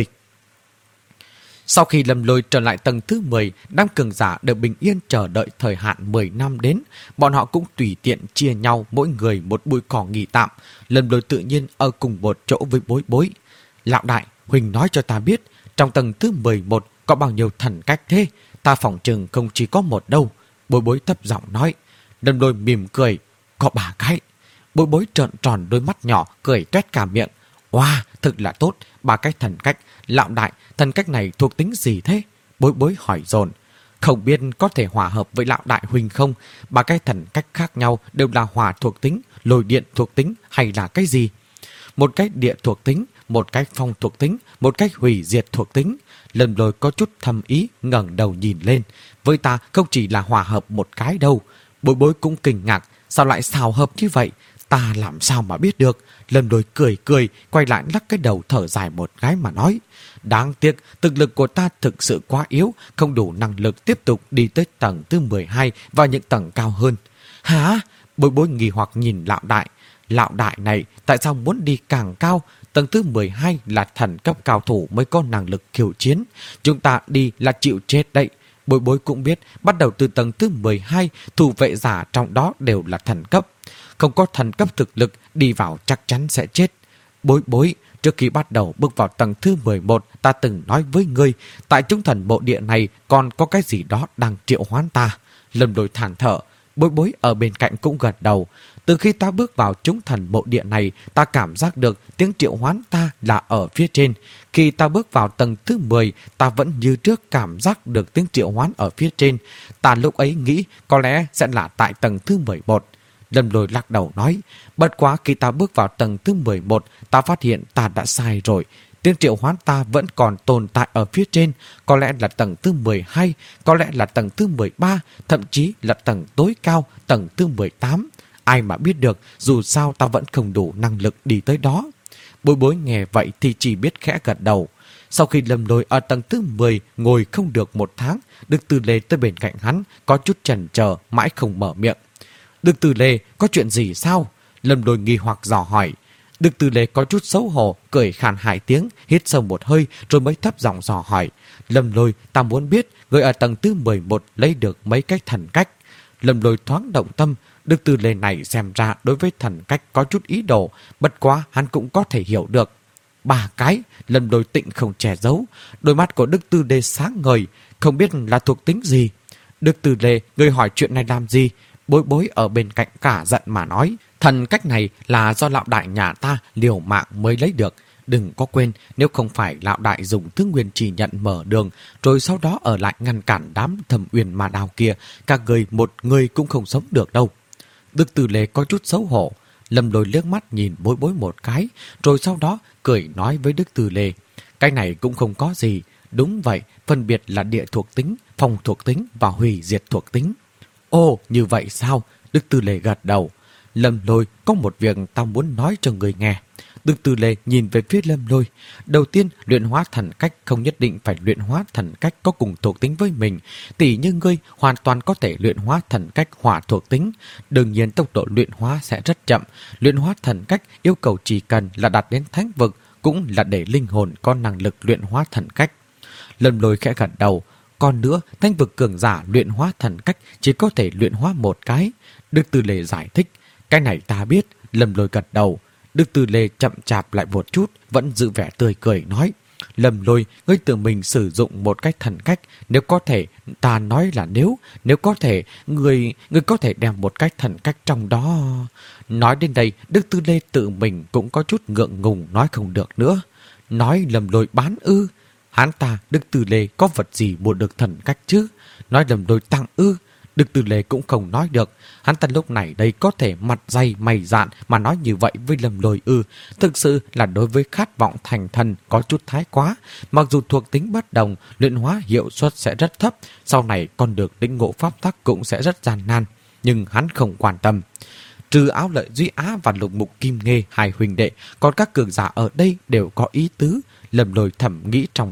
Sau khi Lâm Lôi trở lại tầng thứ mười, đám cường giả đều bình yên chờ đợi thời hạn mười năm đến. Bọn họ cũng tùy tiện chia nhau mỗi người một bụi cỏ nghỉ tạm. Lâm Lôi tự nhiên ở cùng một chỗ với Bối Bối. Lão đại, Huỳnh nói cho ta biết, trong tầng thứ mười một có bao nhiêu thần cách thế? Ta phỏng chừng không chỉ có một đâu. Bối Bối thấp giọng nói. Lâm Lôi mỉm cười, có ba cái. Bối Bối trợn tròn đôi mắt nhỏ, cười toét cả miệng. Wow, thực là tốt, ba cái thần cách. Lão đại, thần cách này thuộc tính gì thế? Bối Bối hỏi dồn. Không biết có thể hòa hợp với lão đại Huỳnh không? Ba cái thần cách khác nhau đều là hỏa thuộc tính, lôi điện thuộc tính hay là cái gì? Một cái địa thuộc tính, một cái phong thuộc tính, một cái hủy diệt thuộc tính. Lâm Lôi có chút thầm ý, ngẩng đầu nhìn lên. Với ta không chỉ là hòa hợp một cái đâu. Bối Bối cũng kinh ngạc, sao lại xào hợp như vậy? Ta làm sao mà biết được? Lâm Lôi cười cười, quay lại lắc cái đầu thở dài một cái mà nói. Đáng tiếc, thực lực của ta thực sự quá yếu, không đủ năng lực tiếp tục đi tới tầng thứ mười hai và những tầng cao hơn. Hả? Bối Bối nghi hoặc nhìn lão đại. Lão đại này tại sao muốn đi càng cao? Tầng thứ mười hai là thần cấp cao thủ mới có năng lực khiêu chiến. Chúng ta đi là chịu chết đấy. Bối Bối cũng biết, bắt đầu từ tầng thứ mười hai, thủ vệ giả trong đó đều là thần cấp. Không có thần cấp thực lực, đi vào chắc chắn sẽ chết. Bối Bối, trước khi bắt đầu bước vào tầng thứ mười một, ta từng nói với ngươi, tại chúng thần bộ địa này còn có cái gì đó đang triệu hoán ta. Lâm Lôi than thở. Bối Bối ở bên cạnh cũng gật đầu. Từ khi ta bước vào chúng thần bộ địa này, ta cảm giác được tiếng triệu hoán ta là ở phía trên. Khi ta bước vào tầng thứ mười, ta vẫn như trước cảm giác được tiếng triệu hoán ở phía trên. Ta lúc ấy nghĩ có lẽ sẽ là tại tầng thứ mười một. Lâm Lôi lắc đầu nói, bất quá khi ta bước vào tầng thứ mười một, ta phát hiện ta đã sai rồi. Tiếng triệu hoán ta vẫn còn tồn tại ở phía trên, có lẽ là tầng thứ mười hai, có lẽ là tầng thứ mười ba, thậm chí là tầng tối cao, tầng thứ mười tám. Ai mà biết được, dù sao ta vẫn không đủ năng lực đi tới đó. Bối Bối nghe vậy thì chỉ biết khẽ gật đầu. Sau khi Lâm Lôi ở tầng thứ mười ngồi không được một tháng, Đức Tư Lê tới bên cạnh hắn, có chút chần chờ, mãi không mở miệng. Đức Tư Lê, có chuyện gì sao? Lâm Lôi nghi hoặc dò hỏi. Đức Tư Lê có chút xấu hổ, cười khàn hai tiếng, hít sâu một hơi rồi mới thấp giọng dò hỏi. Lâm Lôi, ta muốn biết người ở tầng thứ mười một lấy được mấy cái thần cách. Lâm Lôi thoáng động tâm. Đức Tư Lê này xem ra đối với thần cách có chút ý đồ, bất quá hắn cũng có thể hiểu được. Ba cái, Lâm Lôi tịnh không che giấu. Đôi mắt của Đức Tư Lê sáng ngời, không biết là thuộc tính gì. Đức Tư Lê, người hỏi chuyện này làm gì? Bối Bối ở bên cạnh cả giận mà nói. Thần cách này là do lão đại nhà ta liều mạng mới lấy được. Đừng có quên, nếu không phải lão đại dùng thứ nguyên chỉ nhận mở đường, rồi sau đó ở lại ngăn cản đám Thâm Uyên Ma Đao kia, các người một người cũng không sống được đâu. Đức Tư Lê có chút xấu hổ. Lâm Lôi liếc mắt nhìn Bối Bối một cái, rồi sau đó cười nói với Đức Tư Lê. Cái này cũng không có gì. Đúng vậy, phân biệt là địa thuộc tính, phong thuộc tính và hủy diệt thuộc tính. Ồ, như vậy sao? Đức Tư Lê gật đầu. Lâm Lôi, có một việc tao muốn nói cho người nghe. Đức Tư Lê nhìn về phía Lâm Lôi. Đầu tiên, luyện hóa thần cách không nhất định phải luyện hóa thần cách có cùng thuộc tính với mình. Tỷ như ngươi hoàn toàn có thể luyện hóa thần cách hỏa thuộc tính. Đương nhiên tốc độ luyện hóa sẽ rất chậm. Luyện hóa thần cách yêu cầu chỉ cần là đạt đến thánh vực, cũng là để linh hồn có năng lực luyện hóa thần cách. Lâm Lôi khẽ gật đầu. Còn nữa, thánh vực cường giả luyện hóa thần cách chỉ có thể luyện hóa một cái. Đức Tư Lê giải thích. Cái này ta biết. Lâm Lôi gật đầu. Đức Tư Lê chậm chạp lại một chút, vẫn giữ vẻ tươi cười nói. Lâm Lôi, ngươi tự mình sử dụng một cách thần cách. Nếu có thể, ta nói là nếu, nếu có thể, ngươi, ngươi có thể đem một cách thần cách trong đó. Nói đến đây, Đức Tư Lê tự mình cũng có chút ngượng ngùng nói không được nữa. Nói Lâm Lôi bán ư? Hắn ta, Đức Tư Lê có vật gì mua được thần cách chứ? Nói Lâm Lôi tặng ư? Đức Tư Lê cũng không nói được. Hắn ta lúc này đây có thể mặt dày mày dạn mà nói như vậy với Lâm Lôi ư. Thực sự là đối với khát vọng thành thần có chút thái quá. Mặc dù thuộc tính bất đồng, luyện hóa hiệu suất sẽ rất thấp, sau này còn được lĩnh ngộ pháp tắc cũng sẽ rất gian nan. Nhưng hắn không quan tâm. Trừ Áo Lợi Duy Á và Lục Mục Kim Nghê hai huynh đệ, còn các cường giả ở đây đều có ý tứ. Lâm Lôi thầm nghĩ trong lòng.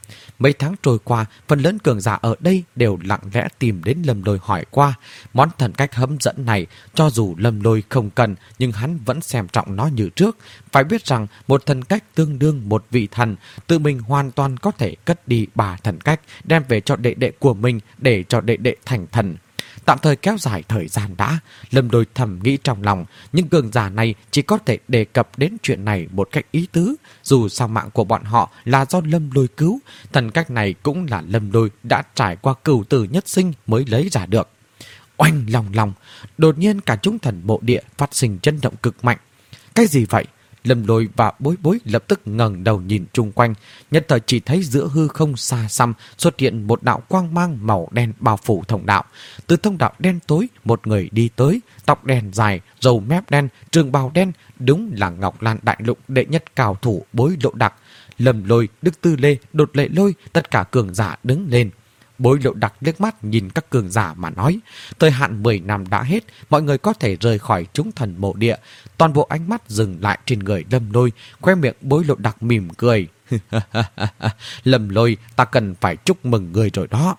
Mấy tháng trôi qua, phần lớn cường giả ở đây đều lặng lẽ tìm đến Lâm Lôi hỏi qua. Món thần cách hấp dẫn này, cho dù Lâm Lôi không cần, nhưng hắn vẫn xem trọng nó như trước. Phải biết rằng, một thần cách tương đương một vị thần, tự mình hoàn toàn có thể cất đi ba thần cách, đem về cho đệ đệ của mình để cho đệ đệ thành thần. Tạm thời kéo dài thời gian đã, Lâm Lôi thầm nghĩ trong lòng, nhưng cường giả này chỉ có thể đề cập đến chuyện này một cách ý tứ. Dù sao mạng của bọn họ là do Lâm Lôi cứu, thần cách này cũng là Lâm Lôi đã trải qua cửu tử nhất sinh mới lấy ra được. Oanh lòng lòng, đột nhiên cả chúng thần bộ địa phát sinh chấn động cực mạnh. Cái gì vậy? Lâm Lôi và Bối Bối lập tức ngẩng đầu nhìn chung quanh, nhất thời chỉ thấy giữa hư không xa xăm xuất hiện một đạo quang mang màu đen bao phủ thông đạo. Từ thông đạo đen tối, một người đi tới, tóc đen dài, râu mép đen, trường bào đen, đúng là Ngọc Lan Đại Lục đệ nhất cao thủ Bối Lộ Đặc. Lâm Lôi, Đức Tư Lê, Đột Lệ Lôi, tất cả cường giả đứng lên. Bối Lộ Đặc liếc mắt nhìn các cường giả mà nói, thời hạn mười năm đã hết, mọi người có thể rời khỏi chúng thần mộ địa. Toàn bộ ánh mắt dừng lại trên người Lâm Lôi, khoe miệng Bối Lộ Đặc mỉm cười. Lâm Lôi, ta cần phải chúc mừng người rồi đó.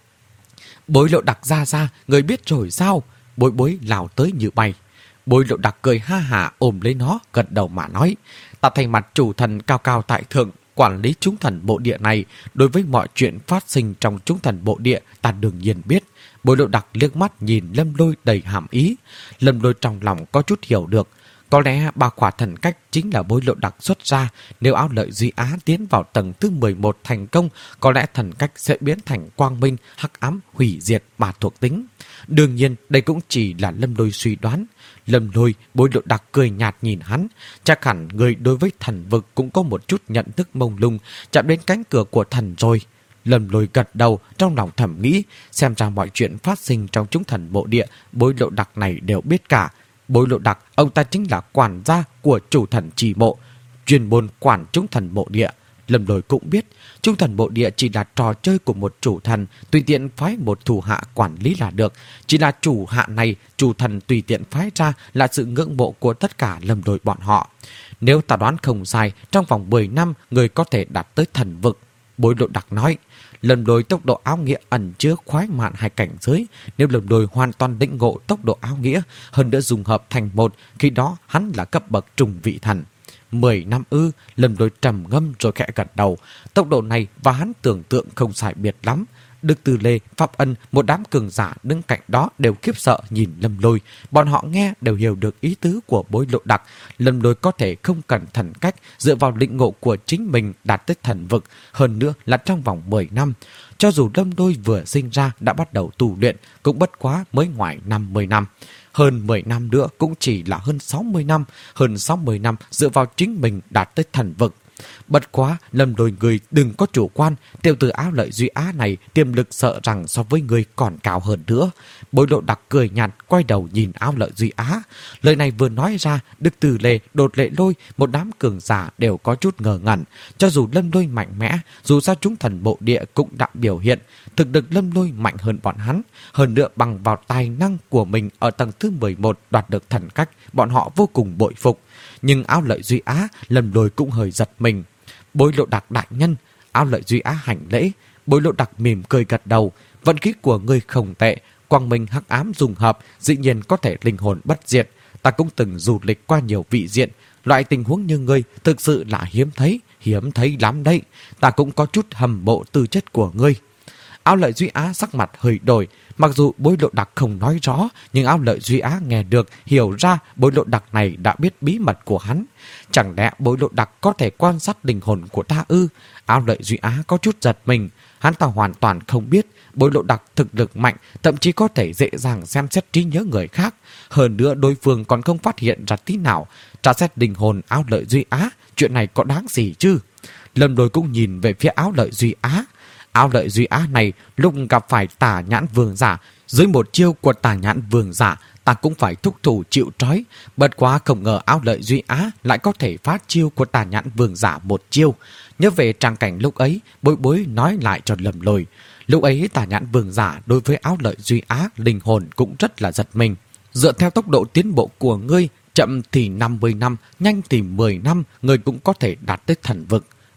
Bối Lộ Đặc ra ra, người biết rồi sao? Bối Bối lao tới như bay. Bối Lộ Đặc cười ha hả ôm lấy nó, gật đầu mà nói, ta thay mặt chủ thần cao cao tại thượng, quản lý chúng thần bộ địa này, đối với mọi chuyện phát sinh trong chúng thần bộ địa ta đương nhiên biết. Bối Lộ Đặc liếc mắt nhìn Lâm Lôi đầy hàm ý. Lâm Lôi trong lòng có chút hiểu được, có lẽ ba khỏa thần cách chính là Bối Lộ Đặc xuất ra. Nếu Áo Lợi Duy Á tiến vào tầng thứ mười một thành công, có lẽ thần cách sẽ biến thành quang minh, hắc ám, hủy diệt ba thuộc tính. Đương nhiên đây cũng chỉ là Lâm Lôi suy đoán. Lâm Lôi, Bối Lộ Đặc cười nhạt nhìn hắn. Chắc hẳn người đối với thần vực cũng có một chút nhận thức mông lung, chạm đến cánh cửa của thần rồi. Lâm Lôi gật đầu, trong lòng thầm nghĩ, xem ra mọi chuyện phát sinh trong chúng thần bộ địa, Bối Lộ Đặc này đều biết cả. Bối Lộ Đặc, ông ta chính là quản gia của chủ thần trì mộ, chuyên môn quản chúng thần bộ địa. Lâm Lôi cũng biết, chúng thần bộ địa chỉ là trò chơi của một chủ thần, tùy tiện phái một thủ hạ quản lý là được. Chỉ là chủ hạ này, chủ thần tùy tiện phái ra là sự ngưỡng mộ của tất cả Lâm Lôi bọn họ. Nếu ta đoán không sai, trong vòng mười năm, người có thể đạt tới thần vực. Bối Lộ Đặc nói, Lâm Lôi tốc độ áo nghĩa ẩn chứa khoái mạn hai cảnh giới. Nếu Lâm Lôi hoàn toàn lĩnh ngộ tốc độ áo nghĩa, hơn nữa dùng hợp thành một, khi đó hắn là cấp bậc trùng vị thần. Mười năm ư? Lâm Lôi trầm ngâm rồi khẽ gật đầu. Tốc độ này và hắn tưởng tượng không sai biệt lắm. Đức Tư Lê, Pháp Ân, một đám cường giả đứng cạnh đó đều khiếp sợ nhìn Lâm Lôi. Bọn họ nghe đều hiểu được ý tứ của Bối Lộ Đặc. Lâm Lôi có thể không cần thần cách, dựa vào lĩnh ngộ của chính mình đạt tới thần vực, hơn nữa là trong vòng mười năm. Cho dù Lâm Lôi vừa sinh ra đã bắt đầu tu luyện, cũng bất quá mới ngoài năm mươi năm. Hơn mười năm nữa cũng chỉ là hơn sáu mươi năm, hơn sáu mươi năm dựa vào chính mình đạt tới thần vực. Bất quá, Lâm Lôi người đừng có chủ quan, tiểu tử Áo Lợi Duy Á này tiềm lực sợ rằng so với người còn cao hơn nữa. Bối Lộ Đặc cười nhạt, quay đầu nhìn Áo Lợi Duy Á. Lời này vừa nói ra, Đức Từ Lê, Đột Lệ Lôi, một đám cường giả đều có chút ngờ ngẩn. Cho dù Lâm Lôi mạnh mẽ, dù sao chúng thần bộ địa cũng đã biểu hiện, thực lực Lâm Lôi mạnh hơn bọn hắn. Hơn nữa bằng vào tài năng của mình ở tầng thứ mười một đoạt được thần cách, bọn họ vô cùng bội phục. Nhưng Áo Lợi Duy Á, Lâm Lôi cũng hơi giật mình. Bối Lộ Đặc đại nhân. Áo Lợi Duy Á hành lễ. Bối Lộ Đặc mỉm cười gật đầu. Vận khí của ngươi không tệ, quang minh hắc ám dùng hợp, dĩ nhiên có thể linh hồn bất diệt. Ta cũng từng du lịch qua nhiều vị diện, loại tình huống như ngươi thực sự là hiếm thấy, hiếm thấy lắm đấy. Ta cũng có chút hâm mộ tư chất của ngươi. Áo Lợi Duy Á sắc mặt hơi đổi. Mặc dù Bối Lộ Đặc không nói rõ, nhưng Áo Lợi Duy Á nghe được, hiểu ra Bối Lộ Đặc này đã biết bí mật của hắn. Chẳng lẽ Bối Lộ Đặc có thể quan sát linh hồn của ta ư? Áo Lợi Duy Á có chút giật mình. Hắn ta hoàn toàn không biết Bối Lộ Đặc thực lực mạnh, thậm chí có thể dễ dàng xem xét trí nhớ người khác. Hơn nữa đối phương còn không phát hiện ra tí nào. Tra xét linh hồn Áo Lợi Duy Á, chuyện này có đáng gì chứ? Lâm Lôi cũng nhìn về phía Áo Lợi Duy Á. Áo Lợi Duy Á này lúc gặp phải Tà Nhãn Vương Giả, dưới một chiêu của Tà Nhãn Vương Giả, ta cũng phải thúc thủ chịu trói. Bất quá không ngờ Áo Lợi Duy Á lại có thể phát chiêu của Tà Nhãn Vương Giả một chiêu. Nhớ về trang cảnh lúc ấy, Bối Bối nói lại cho Lâm Lôi. Lúc ấy Tà Nhãn Vương Giả đối với Áo Lợi Duy Á linh hồn cũng rất là giật mình. Dựa theo tốc độ tiến bộ của ngươi, chậm thì năm mươi năm, nhanh thì mười năm, ngươi cũng có thể đạt tới thần vực.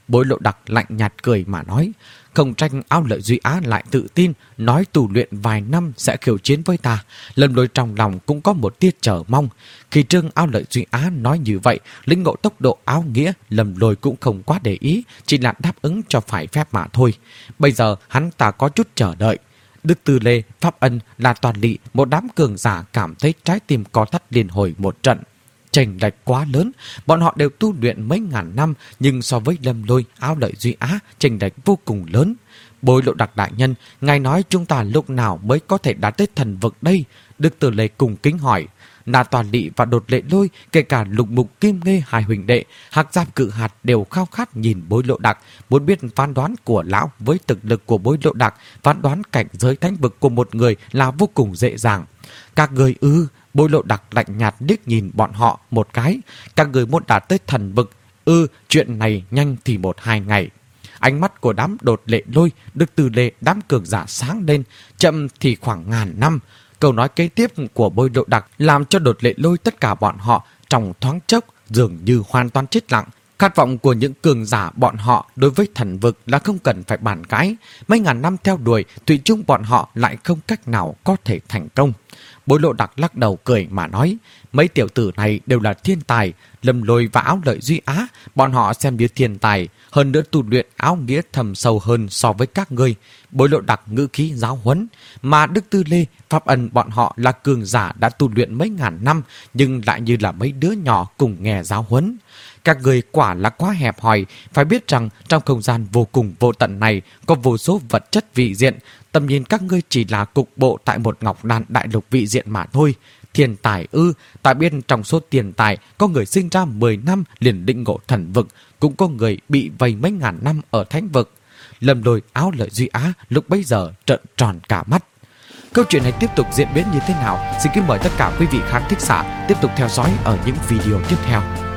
Bối Lộ Đặc lạnh nhạt cười mà nói. Không tranh Ao Lợi Duy Á lại tự tin, nói tu luyện vài năm sẽ khiêu chiến với ta. Lâm Lôi trong lòng cũng có một tia chờ mong. Khi Trương Ao Lợi Duy Á nói như vậy, lĩnh ngộ tốc độ áo nghĩa, Lâm Lôi cũng không quá để ý, chỉ là đáp ứng cho phải phép mà thôi. Bây giờ hắn ta có chút chờ đợi. Đức Tư Lê, Pháp Ân, là toàn lỵ, một đám cường giả cảm thấy trái tim co thắt liên hồi một trận. Chênh lệch quá lớn, bọn họ đều tu luyện mấy ngàn năm, nhưng so với Lâm Lôi, Ao Lợi Duy Á, chênh lệch vô cùng lớn. Bối Lộ Đặc đại nhân, ngài nói chúng ta lúc nào mới có thể đạt tới thần vực đây? Đức Tư Lê cùng kính hỏi. Na Toàn Lỵ và Đột Lệ Lôi, kể cả Lục Mục Kim Nghê hai huỳnh đệ, Hạc Giáp Cự Hạt đều khao khát nhìn Bối Lộ Đặc, muốn biết phán đoán của lão với thực lực của Bối Lộ Đặc, phán đoán cảnh giới thánh vực của một người là vô cùng dễ dàng. Các người ư? Bối Lộ Đặc lạnh nhạt liếc nhìn bọn họ một cái. Các người muốn đạt tới thần vực ư? Chuyện này nhanh thì một hai ngày. Ánh mắt của đám Đột Lệ Lôi, Đức Tư Lê, đám cường giả sáng lên, chậm thì khoảng ngàn năm. Câu nói kế tiếp của Bối Lộ Đặc làm cho Đột Lệ Lôi tất cả bọn họ trong thoáng chốc dường như hoàn toàn chết lặng. Khát vọng của những cường giả bọn họ đối với thần vực là không cần phải bàn cãi. Mấy ngàn năm theo đuổi, thủy chung bọn họ lại không cách nào có thể thành công. Bối Lộ Đặc lắc đầu cười mà nói, mấy tiểu tử này đều là thiên tài. Lâm Lôi và Áo Lợi Duy Á, bọn họ xem như thiên tài, hơn nữa tu luyện áo nghĩa thầm sâu hơn so với các ngươi. Bối Lộ Đặc ngữ khí giáo huấn, mà Đức Tư Lê, Pháp Ân bọn họ là cường giả đã tu luyện mấy ngàn năm, nhưng lại như là mấy đứa nhỏ cùng nghe giáo huấn. Các người quả là quá hẹp hòi, phải biết rằng trong không gian vô cùng vô tận này có vô số vật chất vị diện, tầm nhìn các ngươi chỉ là cục bộ tại một ngọc đan đại lục vị diện mà thôi. Thiên tài ư? Ta biết trong số tiền tài có người sinh ra mười năm liền định ngộ thần vực, cũng có người bị vây mấy ngàn năm ở thánh vực. Lâm Lôi, Áo Lợi Duy Á lúc bấy giờ trợn tròn cả mắt. Câu chuyện này tiếp tục diễn biến như thế nào? Xin kính mời tất cả quý vị khán thính giả tiếp tục theo dõi ở những video tiếp theo.